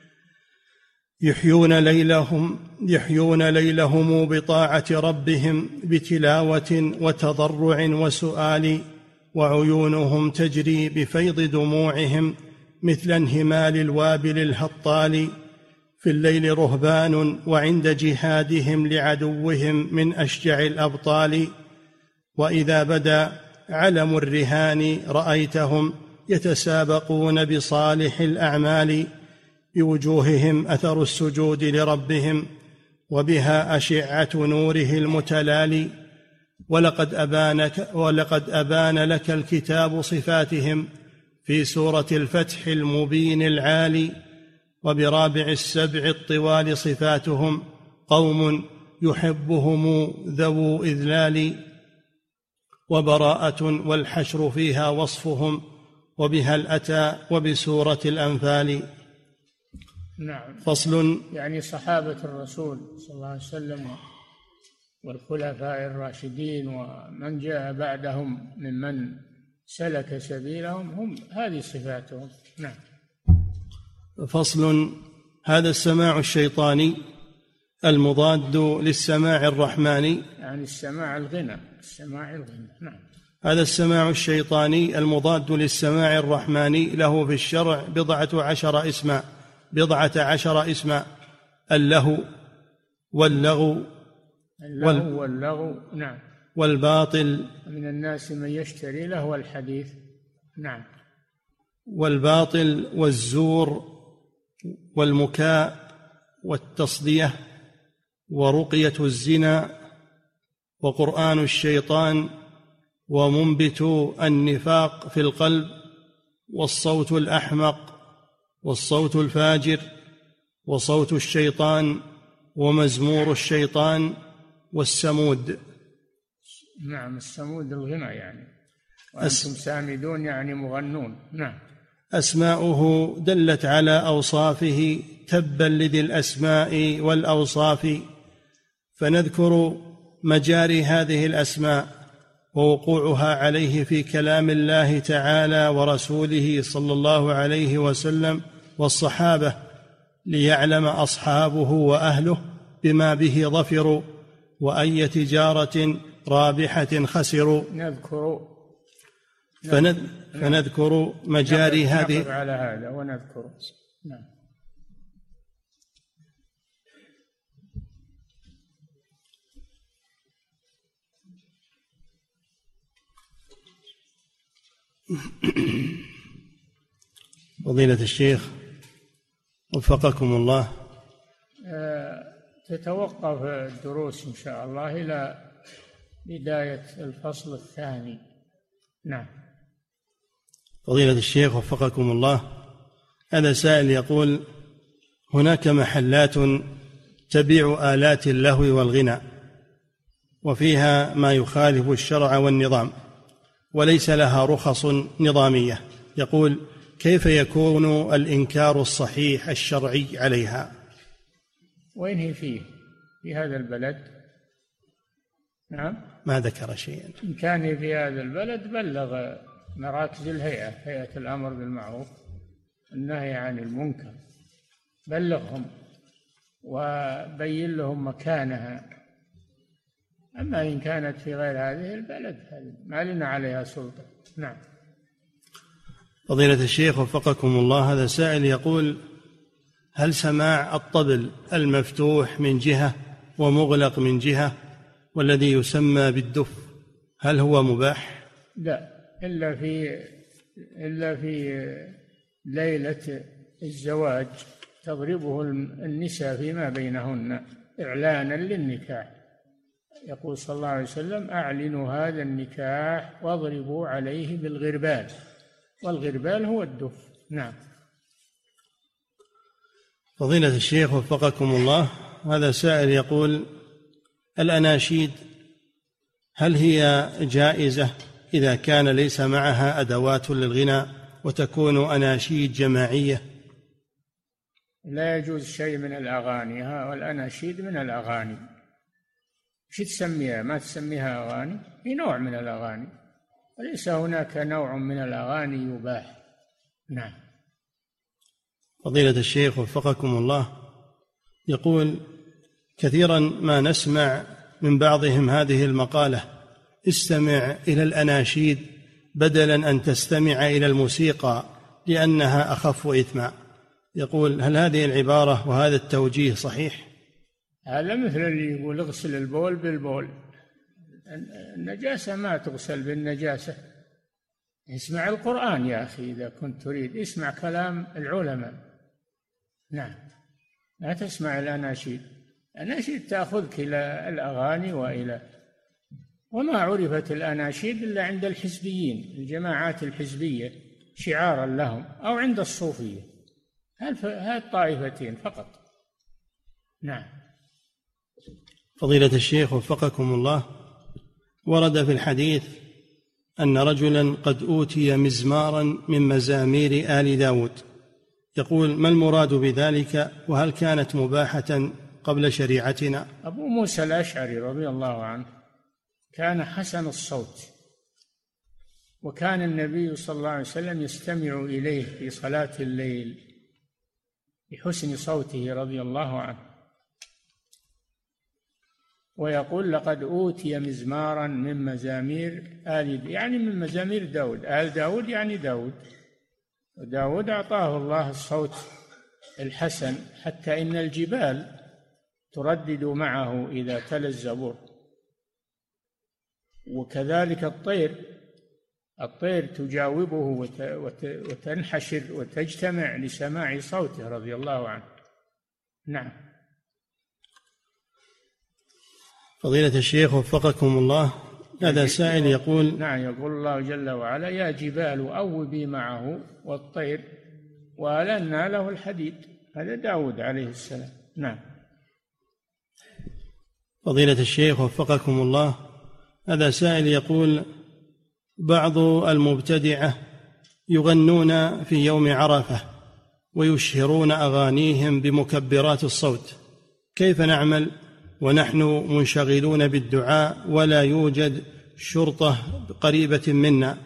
Speaker 2: يحيون ليلهم بطاعة ربهم بتلاوة وتضرع وسؤال. وعيونهم تجري بفيض دموعهم مثل انهمال الوابل الهطال. في الليل رهبان وعند جهادهم لعدوهم من أشجع الأبطال، وإذا بدا علم الرهان رأيتهم يتسابقون بصالح الأعمال، بوجوههم أثر السجود لربهم وبها أشعة نوره المتلالي. ولقد أبان لك الكتاب صفاتهم في سورة الفتح المبين العالي، وبرابع السبع الطوال صفاتهم قوم يحبهم ذو إذلال، وبراءة والحشر فيها وصفهم وبها الأتى وبسورة الأنفال.
Speaker 3: نعم.
Speaker 2: فصل.
Speaker 3: يعني صحابة الرسول صلى الله عليه وسلم والخلفاء الراشدين ومن جاء بعدهم ممن سلك سبيلهم هم هذه صفاتهم. نعم.
Speaker 2: فصل. هذا السماع الشيطاني المضاد للسماع الرحماني،
Speaker 3: يعني السماع الغنى. نعم.
Speaker 2: هذا السماع الشيطاني المضاد للسماع الرحماني له في الشرع 11 اسما: اللهو واللغو
Speaker 3: نعم،
Speaker 2: والباطل،
Speaker 3: من الناس من يشتري لهو الحديث، نعم،
Speaker 2: والباطل والزور والمكاء والتصدية ورقية الزنا وقرآن الشيطان ومنبت النفاق في القلب والصوت الأحمق والصوت الفاجر وصوت الشيطان ومزمور الشيطان والسمود.
Speaker 3: نعم، السمود الغنى يعني، وأنتم سامدون يعني مغنون. نعم.
Speaker 2: أسماؤه دلت على أوصافه، تبا لذي الأسماء والأوصاف. فنذكر مجاري هذه الأسماء ووقوعها عليه في كلام الله تعالى ورسوله صلى الله عليه وسلم والصحابة، ليعلم أصحابه وأهله بما به ظفروا وأي تجارة رابحة خسروا. فنذكر مجاري هذه
Speaker 3: على هذا ونذكر. نعم.
Speaker 2: فضيلة الشيخ وفقكم الله،
Speaker 3: تتوقف الدروس إن شاء الله إلى بداية الفصل الثاني. نعم.
Speaker 2: فضيلة الشيخ وفقكم الله، هذا سائل يقول: هناك محلات تبيع آلات اللهو والغنى وفيها ما يخالف الشرع والنظام وليس لها رخص نظامية، يقول: كيف يكون الإنكار الصحيح الشرعي عليها؟
Speaker 3: وين هي في هذا البلد؟ نعم،
Speaker 2: ما ذكر شيئا.
Speaker 3: إن كان في هذا البلد بلغ مراكز الهيئة، هيئة الأمر بالمعروف النهي عن المنكر، بلغهم وبين لهم مكانها. أما إن كانت في غير هذه البلد ما لنا عليها سلطة. نعم.
Speaker 2: فضيلة الشيخ وفقكم الله، هذا سائل يقول: هل سماع الطبل المفتوح من جهة ومغلق من جهة والذي يسمى بالدف هل هو مباح؟
Speaker 3: لا، إلا في ليلة الزواج تضربه النساء فيما بينهن إعلانا للنكاح. يقول صلى الله عليه وسلم: أعلنوا هذا النكاح واضربوا عليه بالغربال، والغربال هو الدف. نعم.
Speaker 2: فضيلة الشيخ وفقكم الله، هذا سائل يقول: الأناشيد هل هي جائزة إذا كان ليس معها أدوات للغناء وتكون أناشيد جماعية؟
Speaker 3: لا يجوز شيء من الأغاني، والأناشيد من الأغاني. شو تسميها؟ ما تسميها أغاني، هي نوع من الأغاني، وليس هناك نوع من الأغاني يباح. نعم.
Speaker 2: فضيلة الشيخ وفقكم الله، يقول: كثيرا ما نسمع من بعضهم هذه المقالة: استمع إلى الأناشيد بدلا أن تستمع إلى الموسيقى لأنها أخف إثما. يقول: هل هذه العبارة وهذا التوجيه صحيح؟
Speaker 3: هذا مثل اللي يقول اغسل البول بالبول. النجاسة ما تغسل بالنجاسة. اسمع القرآن يا أخي إذا كنت تريد، اسمع كلام العلماء. نعم، لا تسمع الأناشيد. الأناشيد تأخذك إلى الأغاني وما عرفت الأناشيد إلا عند الحزبيين، الجماعات الحزبية شعارا لهم، أو عند الصوفية. هذه الطائفتين فقط. نعم.
Speaker 2: فضيلة الشيخ وفقكم الله، ورد في الحديث أن رجلا قد أوتي مزمارا من مزامير آل داود، يقول: ما المراد بذلك؟ وهل كانت مباحة قبل شريعتنا؟
Speaker 3: أبو موسى الأشعري رضي الله عنه كان حسن الصوت، وكان النبي صلى الله عليه وسلم يستمع إليه في صلاة الليل بحسن صوته رضي الله عنه، ويقول: لقد أوتي مزمارا من مزامير يعني من مزامير داود. آل داود يعني داود، وداود أعطاه الله الصوت الحسن حتى إن الجبال تردد معه إذا تلا الزبور. وكذلك الطير تجاوبه وتنحشر وتجتمع لسماع صوته رضي الله عنه. نعم.
Speaker 2: فضيلة الشيخ وفقكم الله، هذا سائل يقول:
Speaker 3: نعم، يقول الله جل وعلا: يا جبال أوبي معه والطير وألنا له الحديد. هذا داود عليه السلام. نعم.
Speaker 2: فضيلة الشيخ وفقكم الله، هذا سائل يقول: بعض المبتدعة يغنون في يوم عرفة ويشهرون أغانيهم بمكبرات الصوت، كيف نعمل ونحن منشغلون بالدعاء ولا يوجد شرطة قريبة منا؟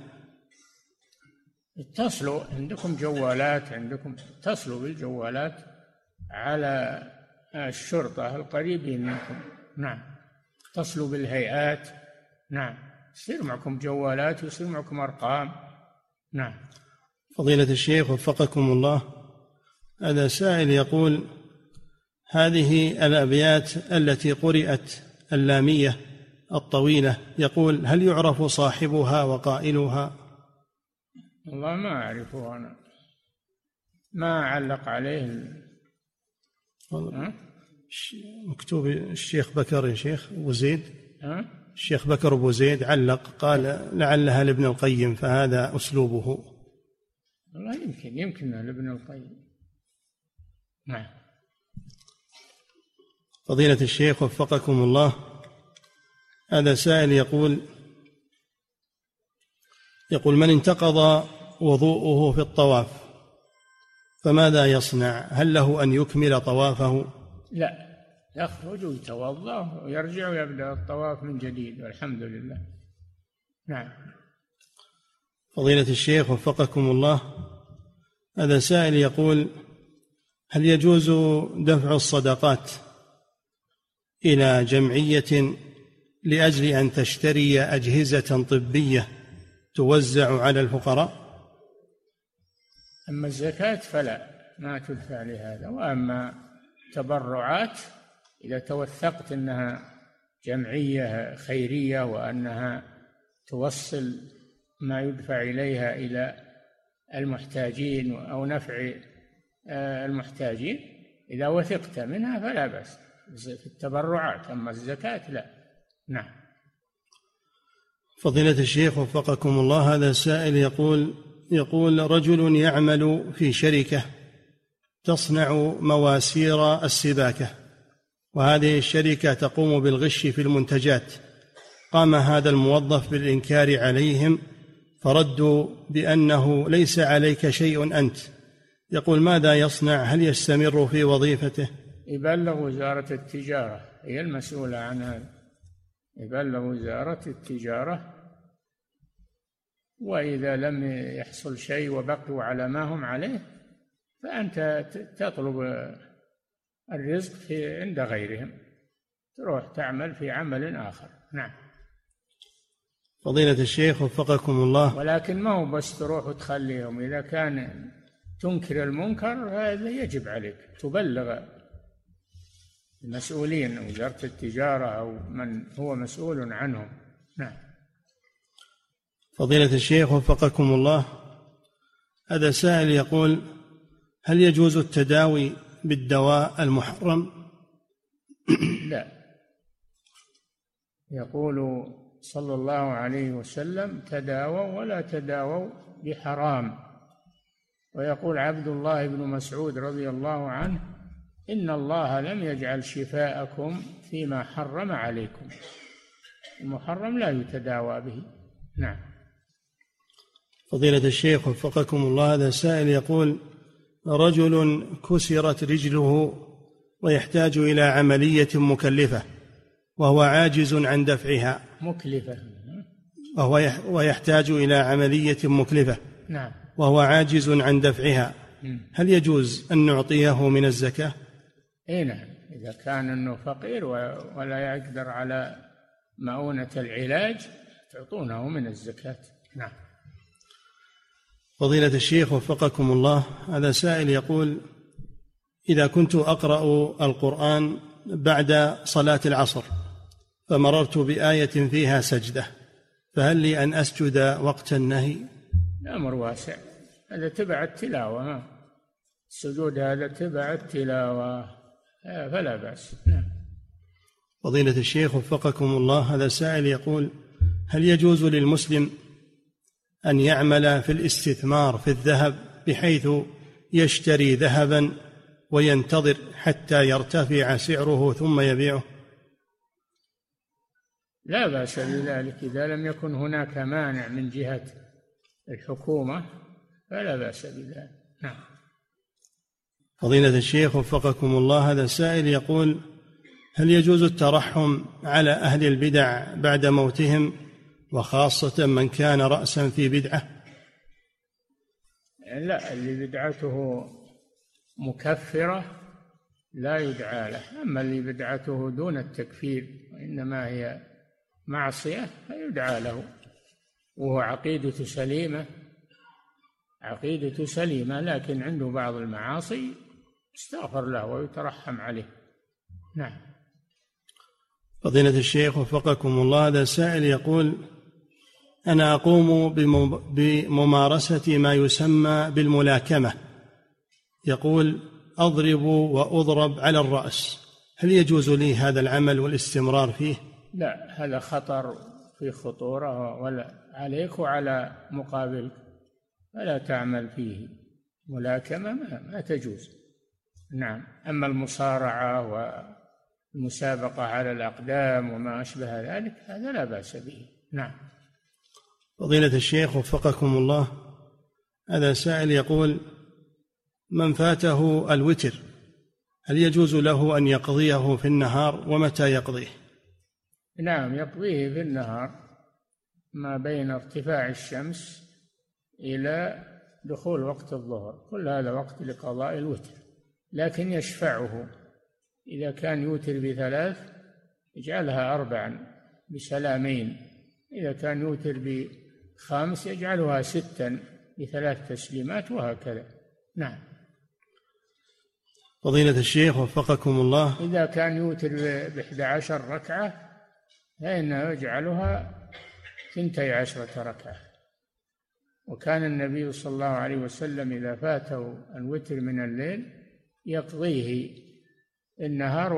Speaker 3: اتصلوا، عندكم جوالات، اتصلوا بالجوالات على الشرطة القريبين منكم. نعم، اتصلوا بالهيئات. نعم، يصير معكم جوالات ويصير معكم أرقام. نعم.
Speaker 2: فضيلة الشيخ وفقكم الله، هذا سائل يقول: هذه الأبيات التي قرأت اللامية الطويلة، يقول: هل يعرف صاحبها وقائلها؟
Speaker 3: والله ما أعرفه، أنا ما علق عليه.
Speaker 2: مكتوب الشيخ بكر يا شيخ أبو زيد، الشيخ بكر أبو زيد علق قال: لعلها لابن القيم، فهذا أسلوبه.
Speaker 3: والله يمكن لابن القيم. نعم.
Speaker 2: فضيلة الشيخ وفقكم الله، هذا سائل يقول: من انتقض وضوءه في الطواف فماذا يصنع؟ هل له أن يكمل طوافه؟
Speaker 3: لا، يخرج ويتوضأ ويرجع ويبدأ الطواف من جديد، والحمد لله. نعم.
Speaker 2: فضيلة الشيخ وفقكم الله، هذا سائل يقول: هل يجوز دفع الصدقات إلى جمعية لأجل أن تشتري أجهزة طبية توزع على الفقراء؟
Speaker 3: أما الزكاة فلا، ما تدفع لهذا. وأما تبرعات، إذا توثقت أنها جمعية خيرية وأنها توصل ما يدفع إليها إلى المحتاجين أو نفع المحتاجين، إذا وثقت منها فلا بأس في التبرعات. أما الزكاة لا. نعم.
Speaker 2: فضيلة الشيخ وفقكم الله، هذا سائل يقول: رجل يعمل في شركة تصنع مواسير السباكة، وهذه الشركة تقوم بالغش في المنتجات. قام هذا الموظف بالإنكار عليهم فردوا بأنه ليس عليك شيء أنت. يقول: ماذا يصنع؟ هل يستمر في وظيفته؟
Speaker 3: يبلغ وزارة التجارة، هي المسؤولة عن هذا. يبلغ وزارة التجارة، وإذا لم يحصل شيء وبقوا على ما هم عليه فأنت تطلب الرزق عند غيرهم، تروح تعمل في عمل آخر. نعم.
Speaker 2: فضيلة الشيخ وفقكم الله،
Speaker 3: ولكن ما هو بس تروح وتخليهم. إذا كان تنكر المنكر هذا يجب عليك تبلغ المسؤولين، وزارة التجارة أو من هو مسؤول عنهم. نعم.
Speaker 2: فضيلة الشيخ وفقكم الله، هذا سائل يقول: هل يجوز التداوي بالدواء المحرم؟
Speaker 3: لا، يقول صلى الله عليه وسلم: تداووا ولا تداووا بحرام. ويقول عبد الله بن مسعود رضي الله عنه: إن الله لم يجعل شفاءكم فيما حرم عليكم. المحرم لا يتداوى به. نعم.
Speaker 2: فضيلة الشيخ وفقكم الله، هذا سائل يقول: رجل كسرت رجله ويحتاج إلى عملية مكلفة وهو عاجز عن دفعها.
Speaker 3: مكلفة.
Speaker 2: ويحتاج إلى عملية مكلفة.
Speaker 3: نعم.
Speaker 2: وهو عاجز عن دفعها، هل يجوز أن نعطيه من الزكاة؟
Speaker 3: إيه نعم، إذا كان أنه فقير ولا يقدر على مؤونة العلاج تعطونه من الزكاة. نعم.
Speaker 2: فضيلة الشيخ وفقكم الله، هذا سائل يقول: إذا كنت أقرأ القرآن بعد صلاة العصر فمررت بآية فيها سجدة، فهل لي أن أسجد وقت النهي؟
Speaker 3: الأمر واسع، هذا تبع التلاوة، السجود هذا تبع التلاوة فلا بأس. نعم.
Speaker 2: فضيلة الشيخ وفقكم الله، هذا سائل يقول: هل يجوز للمسلم أن يعمل في الاستثمار في الذهب بحيث يشتري ذهبا وينتظر حتى يرتفع سعره ثم يبيعه؟
Speaker 3: لا بأس بذلك إذا لم يكن هناك مانع من جهة الحكومة، فلا بأس بذلك. نعم.
Speaker 2: فضيلة الشيخ وفقكم الله، هذا السائل يقول: هل يجوز الترحم على أهل البدع بعد موتهم، وخاصة من كان رأسا في بدعة؟
Speaker 3: لا، اللي بدعته مكفرة لا يدعى له، أما اللي بدعته دون التكفير إنما هي معصية فيدعى له، وهو عقيدة سليمة، لكن عنده بعض المعاصي استغفر له ويترحم عليه. نعم.
Speaker 2: فضيلة الشيخ وفقكم الله، هذا سائل يقول: أنا أقوم بممارسة ما يسمى بالملاكمة، يقول: أضرب وأضرب على الرأس، هل يجوز لي هذا العمل والاستمرار فيه؟
Speaker 3: لا، هذا خطر، في خطورة ولا عليك وعلى مقابلك، فلا تعمل فيه. ملاكمة ما تجوز. نعم. أما المصارعة والمسابقة على الأقدام وما أشبه ذلك هذا لا بأس به. نعم.
Speaker 2: فضيلة الشيخ وفقكم الله، هذا سائل يقول: من فاته الوتر هل يجوز له أن يقضيه في النهار، ومتى يقضيه؟
Speaker 3: نعم، يقضيه في النهار ما بين ارتفاع الشمس إلى دخول وقت الظهر، كل هذا وقت لقضاء الوتر، لكن يشفعه. إذا كان يوتر ب3 يجعلها 4 بسلامين، إذا كان يوتر ب5 يجعلها 6 ب3 تسليمات، وهكذا. نعم.
Speaker 2: فضيلة الشيخ وفقكم الله،
Speaker 3: إذا كان يوتر ب11 ركعة فإنه يجعلها 12 ركعة. وكان النبي صلى الله عليه وسلم إذا فاته الوتر من الليل يقضيه النهار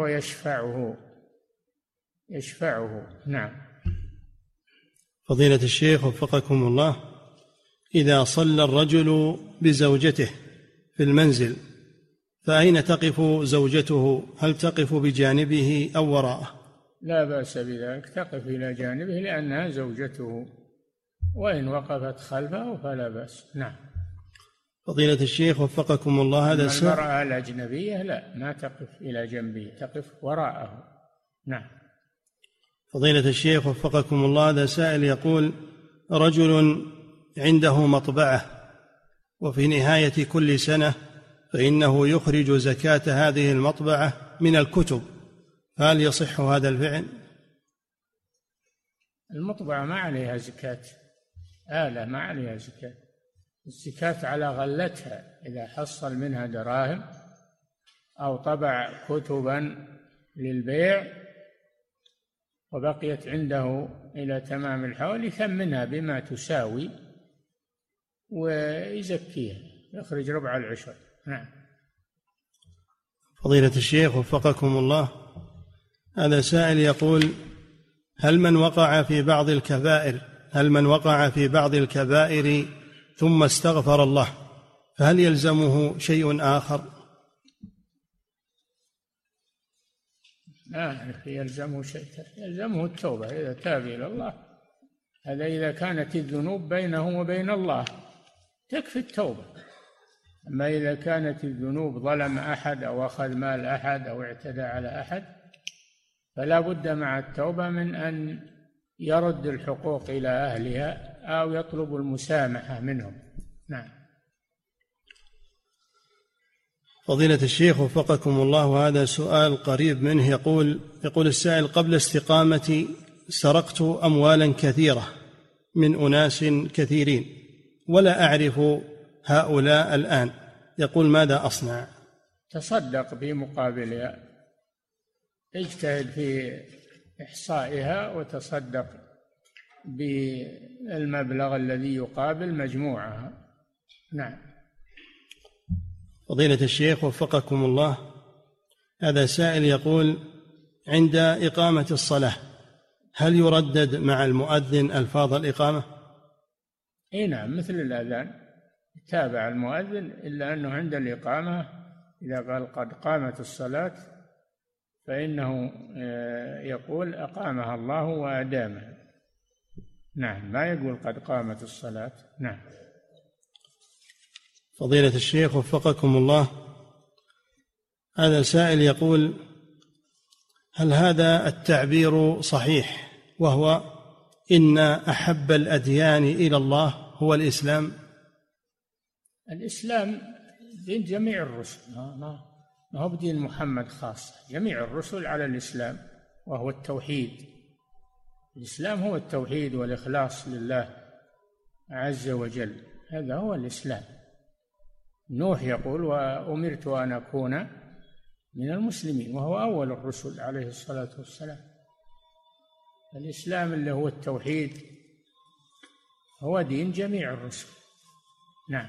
Speaker 3: ويشفعه. نعم.
Speaker 2: فضيلة الشيخ وفقكم الله، إذا صلى الرجل بزوجته في المنزل فأين تقف زوجته؟ هل تقف بجانبه أو وراءه؟
Speaker 3: لا بأس بذلك، تقف إلى جانبه لأنها زوجته، وإن وقفت خلفه فلا بأس. نعم.
Speaker 2: فضيلة الشيخ وفقكم الله، هذا
Speaker 3: المرأة الأجنبية لا، ما تقف إلى جنبه، تقف وراءه. نعم.
Speaker 2: فضيلة الشيخ وفقكم الله، هذا سائل يقول: رجل عنده مطبعة وفي نهاية كل سنة فإنه يخرج زكاة هذه المطبعة من الكتب، فهل يصح هذا الفعل؟
Speaker 3: المطبعة ما عليها زكاة، آلة ما عليها زكاة، الزكاة على غلتها، إذا حصل منها دراهم أو طبع كتبا للبيع وبقيت عنده إلى تمام الحول يثمنها بما تساوي ويزكيها، يخرج ربع العشر. نعم.
Speaker 2: فضيلة الشيخ وفقكم الله، هذا سائل يقول: هل من وقع في بعض الكبائر ثم استغفر الله فهل يلزمه شيء آخر؟
Speaker 3: لا يلزمه شيء، يلزمه التوبة إذا تاب إلى الله. هذا إذا كانت الذنوب بينه وبين الله تكفي التوبة. أما إذا كانت الذنوب ظلم أحد أو أخذ مال أحد أو اعتدى على أحد فلا بد مع التوبة من أن يرد الحقوق إلى أهلها أو يطلب المسامحة منهم. نعم.
Speaker 2: فضيلة الشيخ وفقكم الله، وهذا سؤال قريب منه. يقول السائل: قبل استقامتي سرقت أموالا كثيرة من أناس كثيرين ولا أعرف هؤلاء الآن، يقول ماذا أصنع؟
Speaker 3: تصدق بمقابلها، اجتهد في إحصائها وتصدق بالمبلغ الذي يقابل مجموعها. نعم.
Speaker 2: فضيلة الشيخ وفقكم الله، هذا سائل يقول: عند إقامة الصلاة هل يردد مع المؤذن ألفاظ الإقامة؟
Speaker 3: اي نعم، مثل الأذان يتابع المؤذن، إلا أنه عند الإقامة إذا قال قد قامت الصلاة فإنه يقول أقامها الله وأدامها. نعم، ما يقول قد قامت الصلاة. نعم.
Speaker 2: فضيلة الشيخ وفقكم الله، هذا سائل يقول: هل هذا التعبير صحيح، وهو إن أحب الأديان إلى الله هو الإسلام؟
Speaker 3: الإسلام دين جميع الرسل، ما هو بدين محمد خاصة، جميع الرسل على الإسلام وهو التوحيد. الإسلام هو التوحيد والإخلاص لله عز وجل، هذا هو الإسلام. نوح يقول: وأمرت أن أكون من المسلمين، وهو أول الرسل عليه الصلاة والسلام. الإسلام اللي هو التوحيد هو دين جميع الرسل. نعم.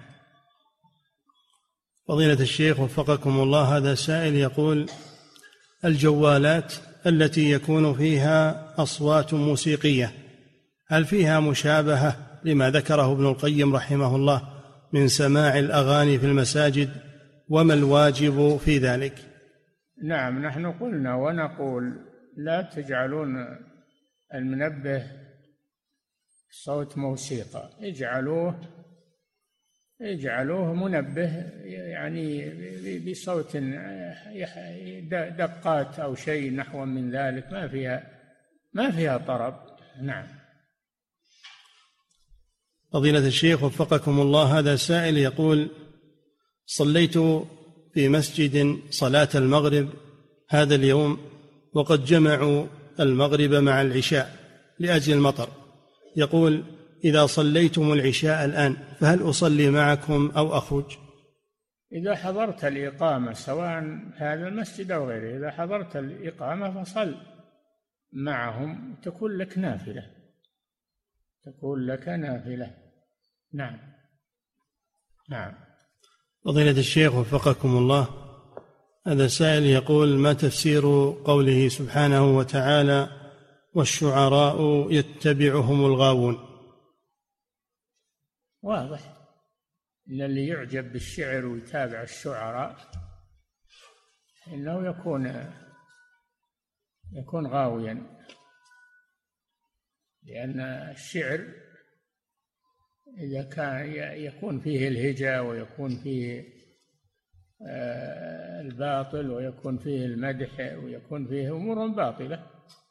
Speaker 2: فضيلة الشيخ وفقكم الله، هذا سائل يقول: الجوالات التي يكون فيها أصوات موسيقية هل فيها مشابهة لما ذكره ابن القيم رحمه الله من سماع الأغاني في المساجد، وما الواجب في ذلك؟
Speaker 3: نعم، نحن قلنا ونقول: لا تجعلون المنبه صوت موسيقى، اجعلوه منبه يعني بصوت دقات أو شيء نحو من ذلك، ما فيها طرب. نعم.
Speaker 2: فضيلة الشيخ وفقكم الله، هذا سائل يقول: صليت في مسجد صلاة المغرب هذا اليوم وقد جمعوا المغرب مع العشاء لأجل المطر، يقول: إذا صليتم العشاء الآن فهل أصلي معكم أو أخرج؟
Speaker 3: إذا حضرت الإقامة سواء هذا المسجد أو غيره، إذا حضرت الإقامة فصل معهم، تكون لك نافلة. نعم. نعم.
Speaker 2: فضيلة الشيخ وفقكم الله، هذا سائل يقول: ما تفسير قوله سبحانه وتعالى: والشعراء يتبعهم الغاوون؟
Speaker 3: واضح إن اللي يعجب بالشعر ويتابع الشعراء إنه يكون غاويا، لأن الشعر إذا كان يكون فيه الهجاء ويكون فيه الباطل ويكون فيه المدح ويكون فيه أمور باطلة،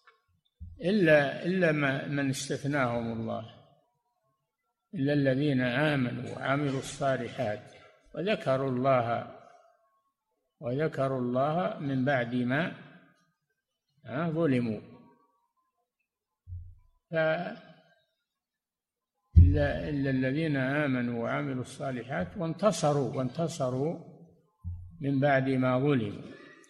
Speaker 3: إلا من استثناهم الله، إلا الذين آمنوا وعملوا الصالحات وذكروا الله من بعد ما ظلموا. فالذي إلا الذين آمنوا وعملوا الصالحات وانتصروا من بعد ما ظلموا.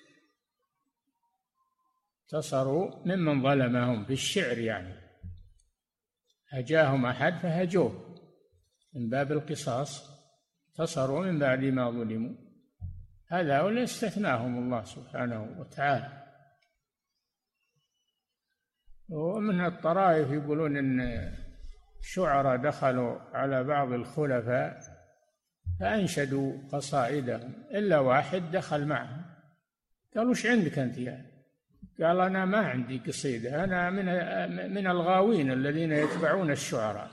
Speaker 3: انتصروا ممن ظلمهم في الشعر، يعني هجاهم أحد فهجوه من باب القصاص، انتصروا من بعد ما ظلموا. هذا ولا استثناهم الله سبحانه وتعالى. ومن الطرائف يقولون إن الشعراء دخلوا على بعض الخلفاء فأنشدوا قصائدهم، إلا واحد دخل معهم قال: وش عندك أنت يعني؟ قال: أنا ما عندي قصيدة، أنا من الغاوين الذين يتبعون الشعراء.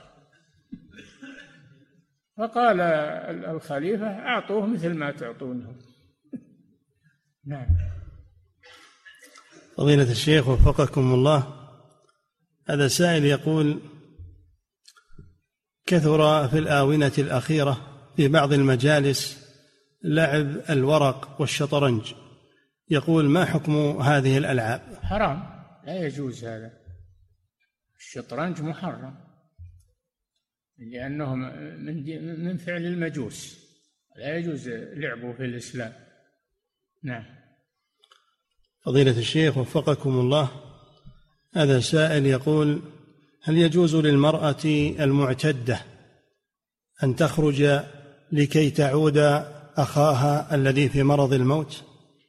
Speaker 3: فقال الخليفة: أعطوه مثل ما تعطونه. نعم.
Speaker 2: فضيلة الشيخ وفقكم الله، هذا سائل يقول: كثر في الآونة الأخيرة في بعض المجالس لعب الورق والشطرنج، يقول: ما حكم هذه الألعاب؟
Speaker 3: حرام، لا يجوز هذا. الشطرنج محرم لأنه من فعل المجوس، لا يجوز لعبه في الإسلام. نعم.
Speaker 2: فضيلة الشيخ وفقكم الله، هذا سائل يقول: هل يجوز للمرأة المعتدة أن تخرج لكي تعود أخاها الذي في مرض الموت؟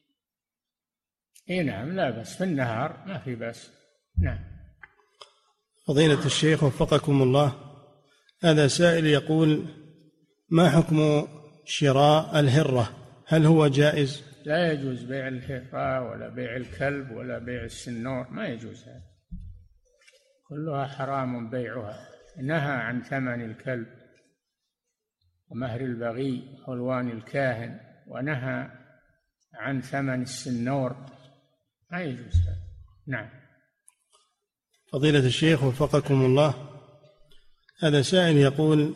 Speaker 3: إيه نعم، لا بأس، في النهار ما في بأس. نعم.
Speaker 2: فضيلة الشيخ وفقكم الله، هذا سائل يقول: ما حكم شراء الهرة؟ هل هو جائز؟
Speaker 3: لا يجوز بيع الهرة ولا بيع الكلب ولا بيع السنور، ما يجوز هذا، كلها حرام بيعها. نهى عن ثمن الكلب ومهر البغي وحلوان الكاهن، ونهى عن ثمن السنور، ما يجوز هذا. نعم.
Speaker 2: فضيلة الشيخ وفقكم الله، هذا سائل يقول: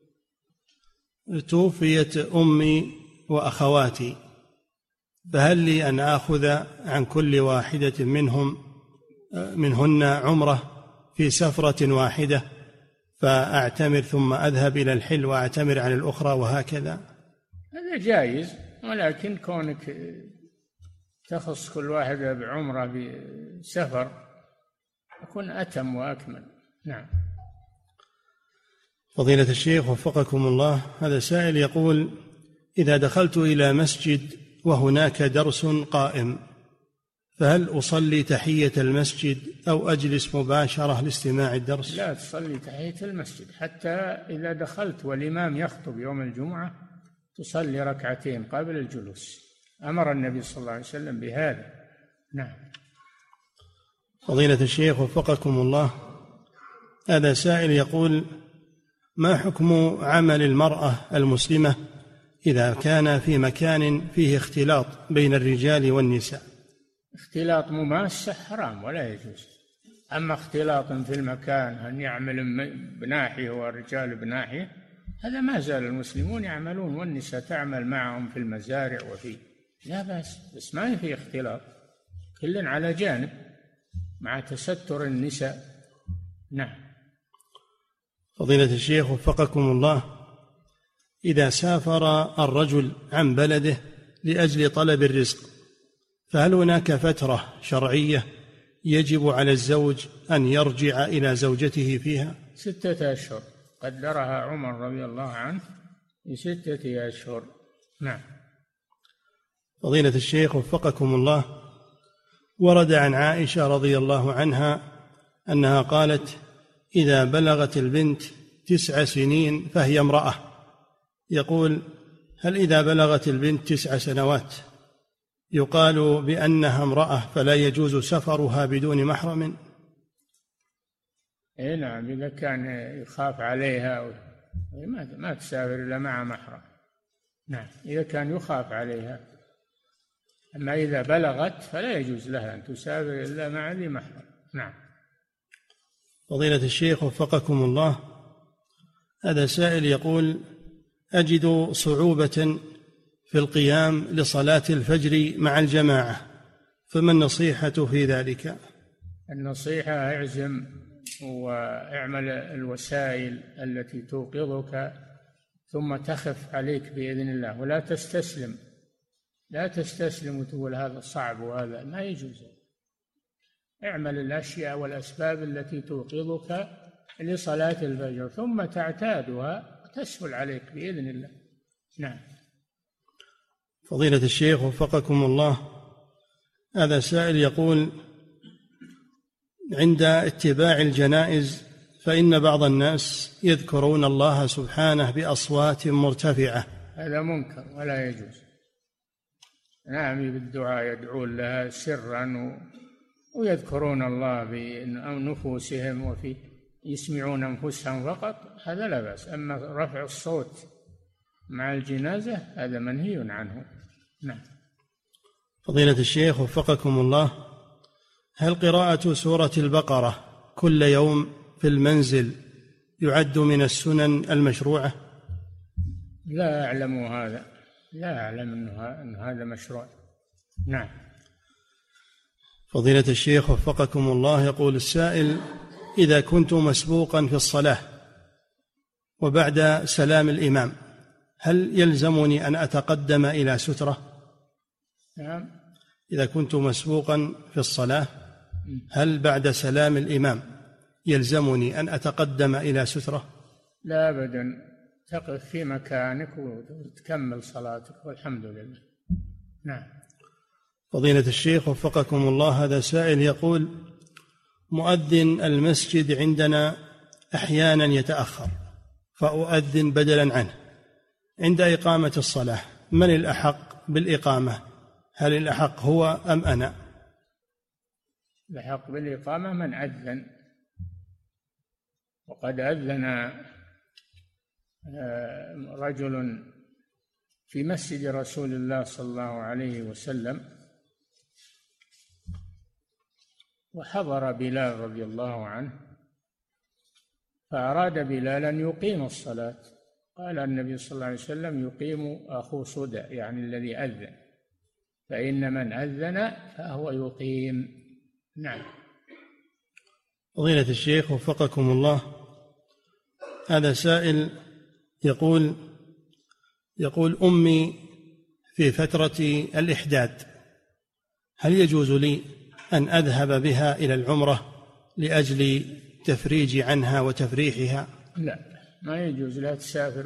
Speaker 2: توفيت أمي وأخواتي، فهل لي أن آخذ عن كل واحدة منهن عمرة في سفرة واحدة، فأعتمر ثم أذهب إلى الحل وأعتمر عن الأخرى وهكذا؟
Speaker 3: هذا جائز، ولكن كونك تخص كل واحدة بعمرة بسفر يكون أتم وأكمل. نعم.
Speaker 2: فضيلة الشيخ وفقكم الله، هذا سائل يقول: إذا دخلت إلى مسجد وهناك درس قائم، فهل أصلي تحية المسجد أو أجلس مباشرة لاستماع الدرس؟
Speaker 3: لا تصلي تحية المسجد، حتى إذا دخلت والإمام يخطب يوم الجمعة تصلي ركعتين قبل الجلوس، أمر النبي صلى الله عليه وسلم بهذا. نعم.
Speaker 2: فضيلة الشيخ وفقكم الله، هذا سائل يقول: ما حكم عمل المرأة المسلمة إذا كان في مكان فيه اختلاط بين الرجال والنساء؟
Speaker 3: اختلاط مماسة حرام ولا يجوز. أما اختلاط في المكان أن يعمل بناحية والرجال بناحية، هذا ما زال المسلمون يعملون، والنساء تعمل معهم في المزارع لا بأس، بس ما في اختلاط، كل على جانب مع تستر النساء. نعم.
Speaker 2: فضيلة الشيخ وفقكم الله، إذا سافر الرجل عن بلده لأجل طلب الرزق، فهل هناك فترة شرعية يجب على الزوج أن يرجع إلى زوجته فيها؟
Speaker 3: 6 أشهر قدرها عمر رضي الله عنه ب6 أشهر. نعم.
Speaker 2: فضيلة الشيخ وفقكم الله، ورد عن عائشة رضي الله عنها أنها قالت: إذا بلغت البنت 9 سنين فهي امرأة. يقول: هل إذا بلغت البنت 9 سنوات يقال بأنها امرأة فلا يجوز سفرها بدون محرم؟
Speaker 3: إيه نعم، إذا كان يخاف عليها ما تسافر إلا مع محرم. نعم، إذا كان يخاف عليها. أما إذا بلغت فلا يجوز لها أن تسافر إلا مع ذي محرم. نعم.
Speaker 2: فضيلة الشيخ وفقكم الله، هذا سائل يقول: أجد صعوبة في القيام لصلاة الفجر مع الجماعة، فما النصيحة في ذلك؟
Speaker 3: النصيحة: اعزم واعمل الوسائل التي توقظك ثم تخف عليك بإذن الله، ولا تستسلم، لا تستسلم وتقول هذا صعب وهذا ما يجوز. اعمل الأشياء والأسباب التي توقظك لصلاة الفجر ثم تعتادها تسهل عليك بإذن الله. نعم.
Speaker 2: فضيلة الشيخ وفقكم الله، هذا سائل يقول: عند اتباع الجنائز فإن بعض الناس يذكرون الله سبحانه بأصوات مرتفعة.
Speaker 3: هذا منكر ولا يجوز. نعم، بالدعاء يدعون لها سرا ويذكرون الله بنفوسهم وفي يسمعون أنفسهم فقط، هذا لا بأس. أما رفع الصوت مع الجنازة هذا منهي عنه. نعم.
Speaker 2: فضيلة الشيخ وفقكم الله، هل قراءة سورة البقرة كل يوم في المنزل يعد من السنن المشروعة؟
Speaker 3: لا أعلم هذا، لا أعلم أن هذا مشروع. نعم.
Speaker 2: فضيلة الشيخ وفقكم الله، يقول السائل: إذا كنت مسبوقا في الصلاة وبعد سلام الإمام هل يلزمني أن أتقدم إلى سترة؟
Speaker 3: نعم.
Speaker 2: إذا كنت مسبوقا في الصلاة هل بعد سلام الإمام يلزمني أن أتقدم إلى سترة؟
Speaker 3: لا أبدا، تقف في مكانك وتكمل صلاتك والحمد لله. نعم.
Speaker 2: فضيلة الشيخ وفقكم الله، هذا سائل يقول: مؤذن المسجد عندنا أحيانا يتأخر فأؤذن بدلا عنه عند إقامة الصلاة، من الأحق بالإقامة؟ هل الأحق هو أم أنا؟
Speaker 3: الأحق بالإقامة من أذن، وقد أذن رجل في مسجد رسول الله صلى الله عليه وسلم وحضر بلال رضي الله عنه، فأراد بلال أن يقيم الصلاة، قال النبي صلى الله عليه وسلم: يقيم أخو صدى، يعني الذي أذن، فإن من أذن فهو يقيم. نعم.
Speaker 2: فضيلة الشيخ وفقكم الله، هذا سائل يقول: أمي في فترة الإحداد، هل يجوز لي أن أذهب بها إلى العمرة لأجل تفريج عنها وتفريحها؟
Speaker 3: لا، ما يجوز لها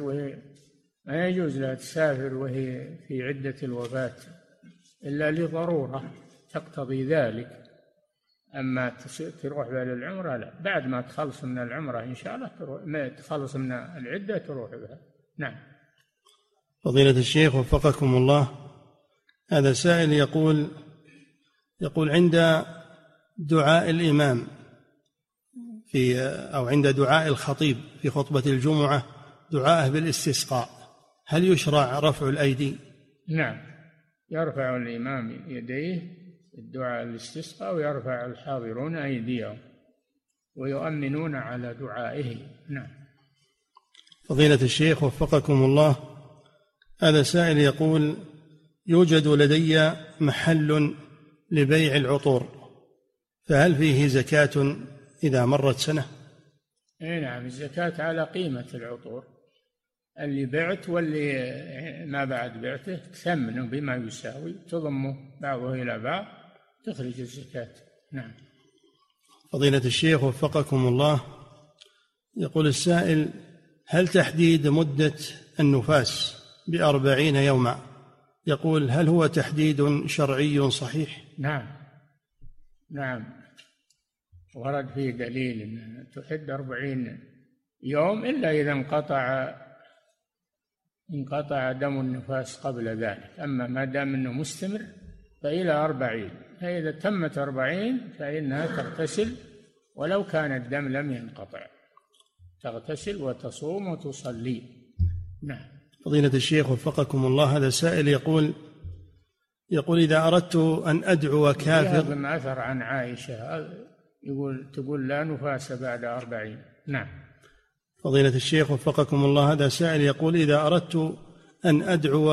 Speaker 3: تسافر وهي في عدة الوفاة إلا لضرورة تقتضي ذلك. أما تروح بها للعمرة لا، بعد ما تخلص من العمرة إن شاء الله ما تخلص من العدة تروح بها. نعم.
Speaker 2: فضيلة الشيخ وفقكم الله، هذا سائل يقول عند دعاء الإمام أو عند دعاء الخطيب في خطبة الجمعة دعاءه بالاستسقاء، هل يشرع رفع الأيدي؟
Speaker 3: نعم، يرفع الإمام يديه الدعاء الاستسقاء، ويرفع الحاضرون أيديهم ويؤمنون على دعائه. نعم.
Speaker 2: فضيلة الشيخ وفقكم الله، هذا سائل يقول: يوجد لدي محل لبيع العطور، فهل فيه زكاة إذا مرت سنة؟
Speaker 3: نعم، الزكاة على قيمة العطور، اللي بعت واللي ما بعد بعته تثمنه بما يساوي، تضمه بعضه إلى بعض، تخرج الزكاة. نعم.
Speaker 2: فضيلة الشيخ وفقكم الله، يقول السائل: هل تحديد مدة النفاس ب40 يوما، يقول هل هو تحديد شرعي صحيح؟
Speaker 3: نعم، ورد فيه دليل أن تحد 40 يوم إلا إذا انقطع دم النفاس قبل ذلك، أما ما دام أنه مستمر فإلى 40، فإذا تمت 40 فإنها تغتسل ولو كان الدم لم ينقطع، تغتسل وتصوم وتصلي. نعم.
Speaker 2: فضيلة الشيخ وفقكم الله، هذا سائل يقول إذا أردت أن أدعو كافر.
Speaker 3: هذا أثر عن عائشة تقول لا نفاس بعد 40. نعم.
Speaker 2: فضيلة الشيخ وفقكم الله، هذا سائل يقول إذا أردت أن أدعو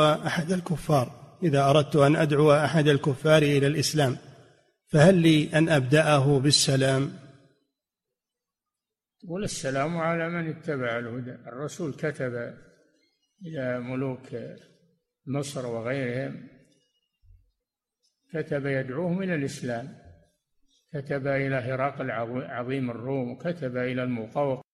Speaker 2: أحد الكفار إلى الإسلام، فهل لي أن أبدأه بالسلام؟
Speaker 3: يقول السلام على من اتبع الهدى. الرسول كتب إلى ملوك مصر وغيرهم، كتب يدعوهم إلى الإسلام، كتب إلى هرقل عظيم الروم، وكتب إلى المقوقس